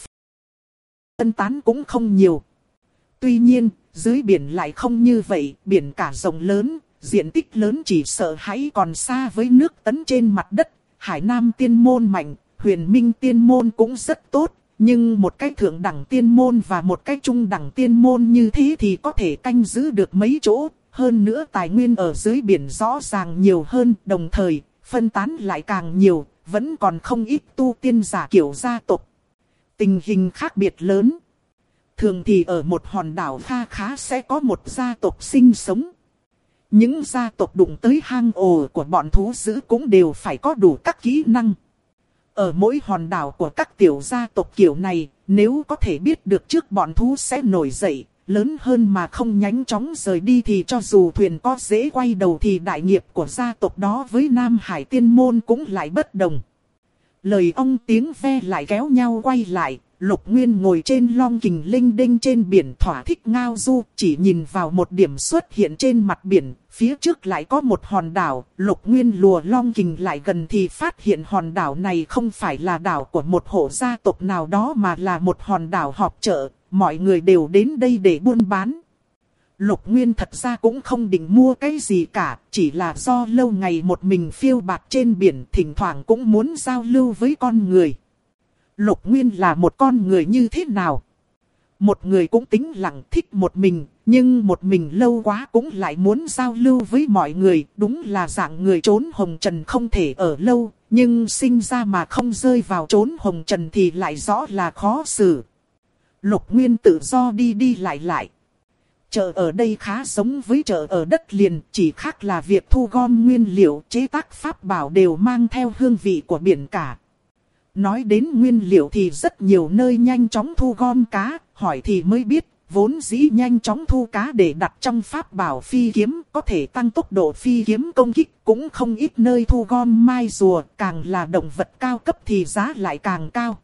phân tán cũng không nhiều. Tuy nhiên, dưới biển lại không như vậy, biển cả rộng lớn, diện tích lớn chỉ sợ hãy còn xa với nước Tấn trên mặt đất. Hải Nam tiên môn mạnh, Huyền Minh tiên môn cũng rất tốt, nhưng một cái thượng đẳng tiên môn và một cái trung đẳng tiên môn như thế thì có thể canh giữ được mấy chỗ. Hơn nữa tài nguyên ở dưới biển rõ ràng nhiều hơn, đồng thời phân tán lại càng nhiều, vẫn còn không ít tu tiên giả kiểu gia tộc. Tình hình khác biệt lớn. Thường thì ở một hòn đảo kha khá sẽ có một gia tộc sinh sống. Những gia tộc đụng tới hang ổ của bọn thú dữ cũng đều phải có đủ các kỹ năng. Ở mỗi hòn đảo của các tiểu gia tộc kiểu này, nếu có thể biết được trước bọn thú sẽ nổi dậy, lớn hơn mà không nhanh chóng rời đi thì cho dù thuyền có dễ quay đầu thì đại nghiệp của gia tộc đó với Nam Hải tiên môn cũng lại bất đồng. Lời ông tiếng ve lại kéo nhau quay lại, Lục Nguyên ngồi trên long kình linh đinh trên biển thỏa thích ngao du, chỉ nhìn vào một điểm xuất hiện trên mặt biển, phía trước lại có một hòn đảo. Lục Nguyên lùa long kình lại gần thì phát hiện hòn đảo này không phải là đảo của một hộ gia tộc nào đó mà là một hòn đảo họp chợ, mọi người đều đến đây để buôn bán. Lục Nguyên thật ra cũng không định mua cái gì cả, chỉ là do lâu ngày một mình phiêu bạt trên biển, thỉnh thoảng cũng muốn giao lưu với con người. Lục Nguyên là một con người như thế nào? Một người cũng tĩnh lặng thích một mình, nhưng một mình lâu quá cũng lại muốn giao lưu với mọi người. Đúng là dạng người trốn hồng trần không thể ở lâu, nhưng sinh ra mà không rơi vào trốn hồng trần thì lại rõ là khó xử. Lục Nguyên tự do đi đi lại lại. Chợ ở đây khá giống với chợ ở đất liền, chỉ khác là việc thu gom nguyên liệu, chế tác pháp bảo đều mang theo hương vị của biển cả. Nói đến nguyên liệu thì rất nhiều nơi nhanh chóng thu gom cá, hỏi thì mới biết, vốn dĩ nhanh chóng thu cá để đặt trong pháp bảo phi kiếm, có thể tăng tốc độ phi kiếm công kích, cũng không ít nơi thu gom mai rùa, càng là động vật cao cấp thì giá lại càng cao.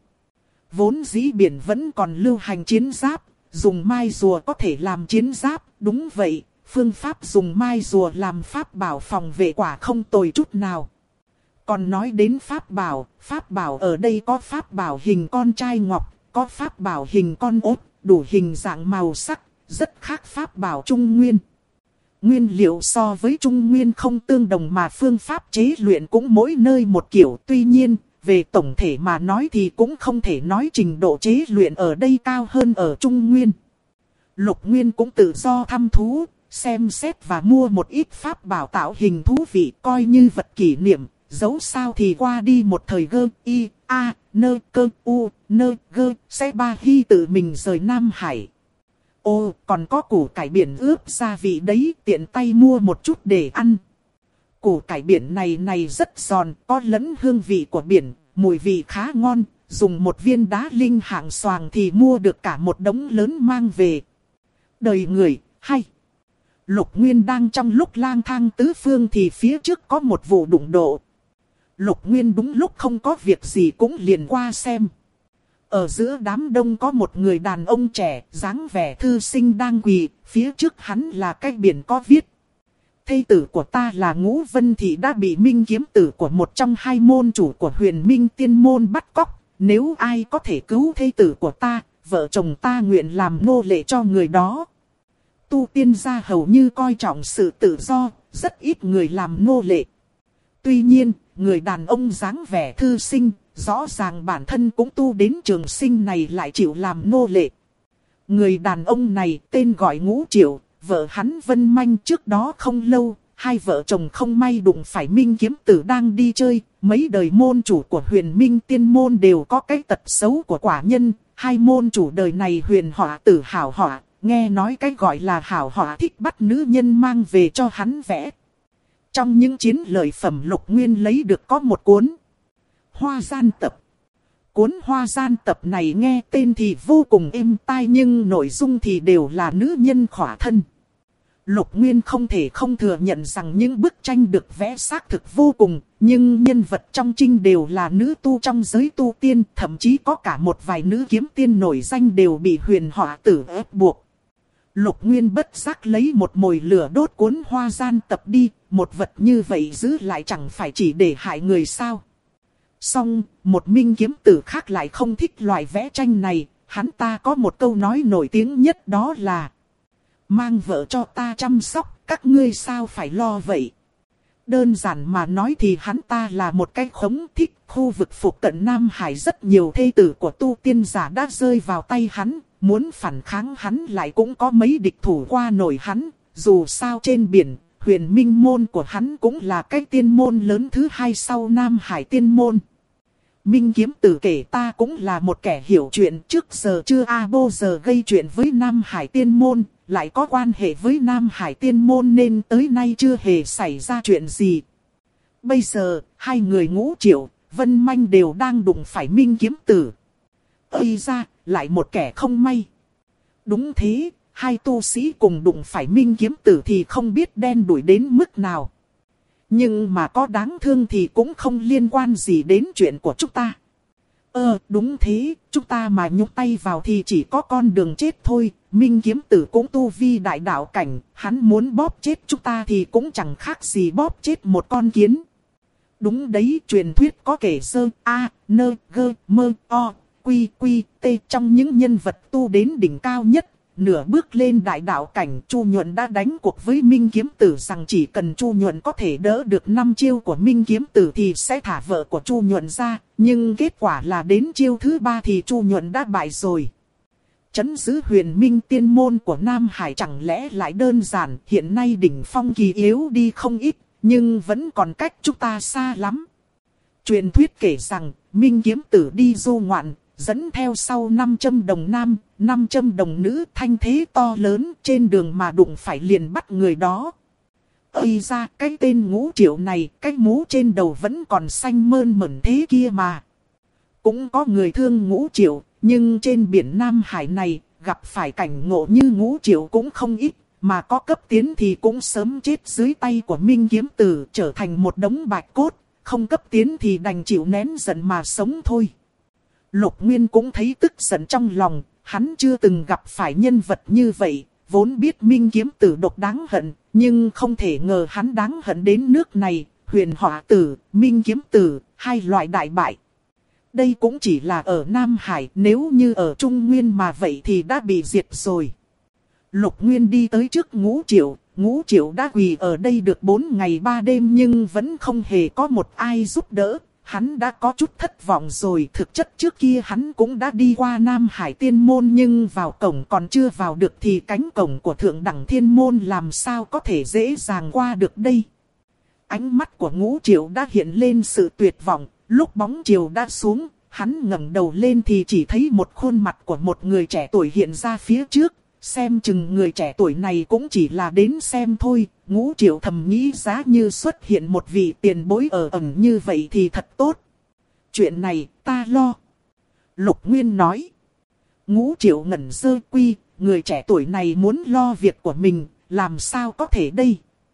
Vốn dĩ biển vẫn còn lưu hành chiến giáp, dùng mai rùa có thể làm chiến giáp, đúng vậy, phương pháp dùng mai rùa làm pháp bảo phòng vệ quả không tồi chút nào. Còn nói đến pháp bảo ở đây có pháp bảo hình con trai ngọc, có pháp bảo hình con ốt, đủ hình dạng màu sắc, rất khác pháp bảo Trung Nguyên. Nguyên liệu so với Trung Nguyên không tương đồng mà phương pháp chế luyện cũng mỗi nơi một kiểu. Tuy nhiên, về tổng thể mà nói thì cũng không thể nói trình độ chế luyện ở đây cao hơn ở Trung Nguyên. Lục Nguyên cũng tự do thăm thú, xem xét và mua một ít pháp bảo tạo hình thú vị coi như vật kỷ niệm. Dẫu sao thì qua đi một thời sẽ ba hy tự mình rời Nam Hải. Ô, còn có củ cải biển ướp gia vị đấy, tiện tay mua một chút để ăn. Củ cải biển này rất giòn, có lẫn hương vị của biển, mùi vị khá ngon. Dùng một viên đá linh hạng xoàng thì mua được cả một đống lớn mang về. Đời người, hay. Lục Nguyên đang trong lúc lang thang tứ phương thì phía trước có một vụ đụng độ. Lục Nguyên đúng lúc không có việc gì cũng liền qua xem. Ở giữa đám đông có một người đàn ông trẻ, dáng vẻ thư sinh đang quỳ, phía trước hắn là cái biển có viết. Thê tử của ta là Ngũ Vân Thị đã bị Minh kiếm tử của một trong hai môn chủ của Huyền Minh tiên môn bắt cóc. Nếu ai có thể cứu thê tử của ta, vợ chồng ta nguyện làm nô lệ cho người đó. Tu tiên gia hầu như coi trọng sự tự do, rất ít người làm nô lệ. Tuy nhiên, người đàn ông dáng vẻ thư sinh, rõ ràng bản thân cũng tu đến trường sinh này lại chịu làm nô lệ. Người đàn ông này tên gọi Ngũ Triệu, vợ hắn Vân Manh trước đó không lâu, hai vợ chồng không may đụng phải Minh kiếm tử đang đi chơi. Mấy đời môn chủ của Huyền Minh tiên môn đều có cái tật xấu của quả nhân, hai môn chủ đời này Huyền Họa tử Hảo Họa, nghe nói cái gọi là Hảo Họa thích bắt nữ nhân mang về cho hắn vẽ. Trong những chiến lợi phẩm Lục Nguyên lấy được có một cuốn Hoa Gian Tập. Cuốn Hoa Gian Tập này nghe tên thì vô cùng êm tai nhưng nội dung thì đều là nữ nhân khỏa thân. Lục Nguyên không thể không thừa nhận rằng những bức tranh được vẽ xác thực vô cùng, nhưng nhân vật trong trinh đều là nữ tu trong giới tu tiên, thậm chí có cả một vài nữ kiếm tiên nổi danh đều bị Huyền Họa Tử ép buộc. Lục Nguyên bất giác lấy một mồi lửa đốt cuốn Hoa Gian Tập đi, một vật như vậy giữ lại chẳng phải chỉ để hại người sao. Song, một minh kiếm tử khác lại không thích loại vẽ tranh này, hắn ta có một câu nói nổi tiếng nhất đó là: mang vợ cho ta chăm sóc, các ngươi sao phải lo vậy. Đơn giản mà nói thì hắn ta là một cái khống thích. Khu vực phụ cận Nam Hải rất nhiều thê tử của tu tiên giả đã rơi vào tay hắn, muốn phản kháng hắn lại cũng có mấy địch thủ qua nổi hắn. Dù sao trên biển, Huyền Minh môn của hắn cũng là cái tiên môn lớn thứ hai sau Nam Hải tiên môn. Minh kiếm tử kể ta cũng là một kẻ hiểu chuyện, trước giờ chưa bao giờ gây chuyện với Nam Hải tiên môn, lại có quan hệ với Nam Hải tiên môn nên tới nay chưa hề xảy ra chuyện gì. Bây giờ, hai người Ngũ Triệu, Vân Manh đều đang đụng phải Minh kiếm tử. Ây ra, lại một kẻ không may. Đúng thế, hai tu sĩ cùng đụng phải Minh kiếm tử thì không biết đen đủi đến mức nào. Nhưng mà có đáng thương thì cũng không liên quan gì đến chuyện của chúng ta. Đúng thế, chúng ta mà nhúc tay vào thì chỉ có con đường chết thôi. Minh kiếm tử cũng tu vi đại đạo cảnh, hắn muốn bóp chết chúng ta thì cũng chẳng khác gì bóp chết một con kiến. Đúng đấy, truyền thuyết có kể sơ, nơ, gơ, mơ, o, quy, quy, tê trong những nhân vật tu đến đỉnh cao nhất. Nửa bước lên đại đạo cảnh, Chu Nhuận đã đánh cuộc với Minh kiếm tử rằng chỉ cần Chu Nhuận có thể đỡ được 5 chiêu của Minh kiếm tử thì sẽ thả vợ của Chu Nhuận ra. Nhưng kết quả là đến chiêu thứ 3 thì Chu Nhuận đã bại rồi. Trấn giữ Huyền Minh tiên môn của Nam Hải chẳng lẽ lại đơn giản, hiện nay đỉnh phong kỳ yếu đi không ít, nhưng vẫn còn cách chúng ta xa lắm. Truyền thuyết kể rằng, Minh kiếm tử đi du ngoạn, dẫn theo sau 500 đồng nam, 500 đồng nữ, thanh thế to lớn, trên đường mà đụng phải liền bắt người đó. Ây ra, cái tên Ngũ Triệu này, cái mũ trên đầu vẫn còn xanh mơn mởn thế kia mà. Cũng có người thương Ngũ Triệu, nhưng trên biển Nam Hải này, gặp phải cảnh ngộ như Ngũ Triệu cũng không ít, mà có cấp tiến thì cũng sớm chết dưới tay của Minh kiếm tử, trở thành một đống bạch cốt, không cấp tiến thì đành chịu nén giận mà sống thôi. Lục Nguyên cũng thấy tức giận trong lòng, hắn chưa từng gặp phải nhân vật như vậy, vốn biết Minh kiếm tử độc đáng hận, nhưng không thể ngờ hắn đáng hận đến nước này. Huyền Họa Tử, Minh kiếm tử, hai loại đại bại. Đây cũng chỉ là ở Nam Hải, nếu như ở Trung Nguyên mà vậy thì đã bị diệt rồi. Lục Nguyên đi tới trước Ngũ Triệu, Ngũ Triệu đã quỳ ở đây được 4 ngày 3 đêm nhưng vẫn không hề có một ai giúp đỡ. Hắn đã có chút thất vọng rồi, thực chất trước kia hắn cũng đã đi qua Nam Hải tiên môn nhưng vào cổng còn chưa vào được thì cánh cổng của Thượng Đẳng Thiên môn làm sao có thể dễ dàng qua được đây. Ánh mắt của Ngũ Triệu đã hiện lên sự tuyệt vọng, lúc bóng chiều đã xuống, hắn ngẩng đầu lên thì chỉ thấy một khuôn mặt của một người trẻ tuổi hiện ra phía trước. Xem chừng người trẻ tuổi này cũng chỉ là đến xem thôi. Ngũ Triệu thầm nghĩ giá như xuất hiện một vị tiền bối ở ẩn như vậy thì thật tốt. Chuyện này ta lo. Lục Nguyên nói. Ngũ Triệu ngẩn sơ quy, người trẻ tuổi này muốn lo việc của mình, làm sao có thể đây.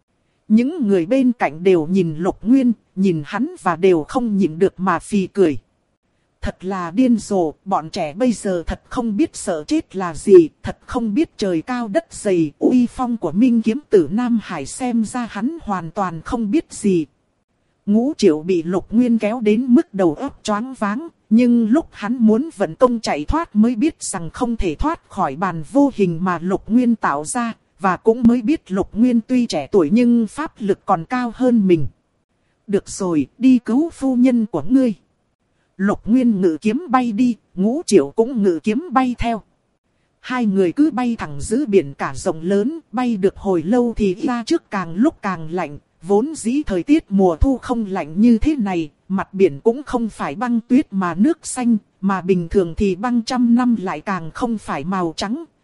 Những người bên cạnh đều nhìn Lục Nguyên, nhìn hắn và đều không nhịn được mà phì cười. Thật là điên rồ, bọn trẻ bây giờ thật không biết sợ chết là gì, thật không biết trời cao đất dày, uy phong của Minh kiếm tử Nam Hải xem ra hắn hoàn toàn không biết gì. Ngũ Triệu bị Lục Nguyên kéo đến mức đầu óc choáng váng, nhưng lúc hắn muốn vận công chạy thoát mới biết rằng không thể thoát khỏi bàn vô hình mà Lục Nguyên tạo ra, và cũng mới biết Lục Nguyên tuy trẻ tuổi nhưng pháp lực còn cao hơn mình. Được rồi, đi cứu phu nhân của ngươi. Lục Nguyên ngự kiếm bay đi, Ngũ Triệu cũng ngự kiếm bay theo. Hai người cứ bay thẳng giữa biển cả rộng lớn, bay được hồi lâu thì ra trước càng lúc càng lạnh. Vốn dĩ thời tiết mùa thu không lạnh như thế này, mặt biển cũng không phải băng tuyết mà nước xanh, mà bình thường thì băng trăm năm lại càng không phải màu trắng.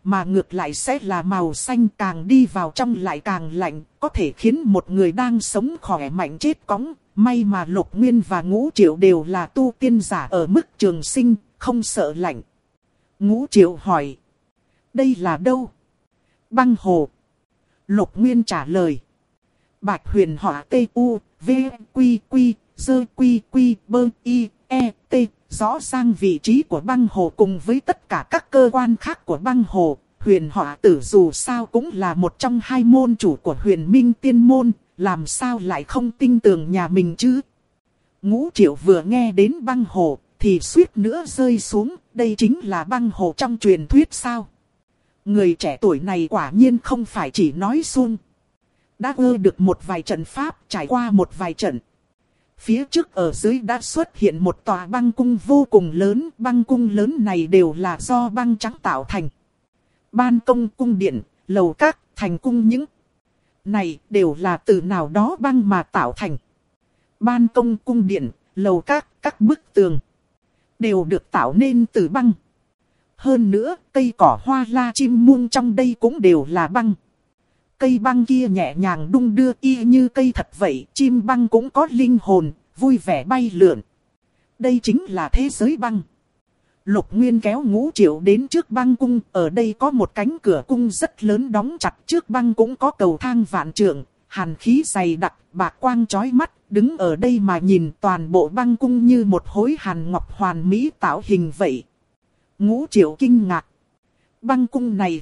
mà ngược lại sẽ là màu xanh, càng đi vào trong lại càng lạnh, có thể khiến một người đang sống khỏe mạnh chết cóng. May mà Lục Nguyên và Ngũ Triệu đều là tu tiên giả ở mức trường sinh, không sợ lạnh. Ngũ Triệu hỏi. Đây là đâu? Băng hồ. Lục Nguyên trả lời. Bạch Huyền họa T.U. V. Quy Quy. Dơ Quy Quy. Bơ I. E. T. Rõ ràng vị trí của băng hồ cùng với tất cả các cơ quan khác của băng hồ. Huyền họa tử dù sao cũng là một trong hai môn chủ của Huyền Minh Tiên Môn. Làm sao lại không tin tưởng nhà mình chứ? Ngũ Triệu vừa nghe đến băng hồ thì suýt nữa rơi xuống. Đây chính là băng hồ trong truyền thuyết sao? Người trẻ tuổi này quả nhiên không phải chỉ nói suông. Đã được một vài trận pháp, trải qua một vài trận. Phía trước ở dưới đã xuất hiện một tòa băng cung vô cùng lớn. Băng cung lớn này đều là do băng trắng tạo thành. Ban công, cung điện, lầu các, thành cung, những này đều là từ nào đó băng mà tạo thành. Ban công, cung điện, lầu các bức tường đều được tạo nên từ băng. Hơn nữa, cây cỏ hoa la chim muông trong đây cũng đều là băng. Cây băng kia nhẹ nhàng đung đưa y như cây thật vậy, chim băng cũng có linh hồn, vui vẻ bay lượn. Đây chính là thế giới băng. Lục Nguyên kéo Ngũ Triệu đến trước băng cung, ở đây có một cánh cửa cung rất lớn đóng chặt, trước băng cũng có cầu thang vạn trượng, hàn khí dày đặc, bạc quang chói mắt, đứng ở đây mà nhìn toàn bộ băng cung như một hối hàn ngọc hoàn mỹ tạo hình vậy. Ngũ Triệu kinh ngạc. Băng cung này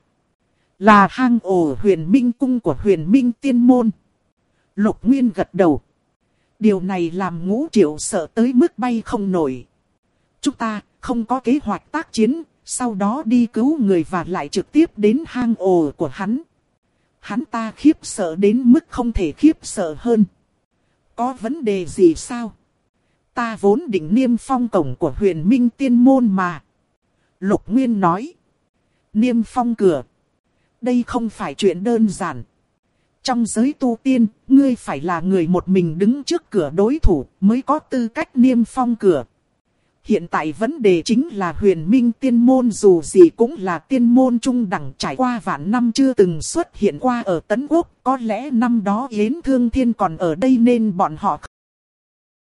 là hang ổ Huyền Minh cung của Huyền Minh Tiên Môn. Lục Nguyên gật đầu. Điều này làm Ngũ Triệu sợ tới mức bay không nổi. Chúng ta không có kế hoạch tác chiến, sau đó đi cứu người và lại trực tiếp đến hang ổ của hắn. Hắn ta khiếp sợ đến mức không thể khiếp sợ hơn. Có vấn đề gì sao? Ta vốn định niêm phong cổng của Huyền Minh Tiên Môn mà. Lục Nguyên nói. Niêm phong cửa. Đây không phải chuyện đơn giản. Trong giới tu tiên, ngươi phải là người một mình đứng trước cửa đối thủ mới có tư cách niêm phong cửa. Hiện tại vấn đề chính là Huyền Minh Tiên Môn dù gì cũng là tiên môn trung đẳng, trải qua vạn năm chưa từng xuất hiện qua ở Tấn Quốc. Có lẽ năm đó Yến Thương Thiên còn ở đây nên bọn họ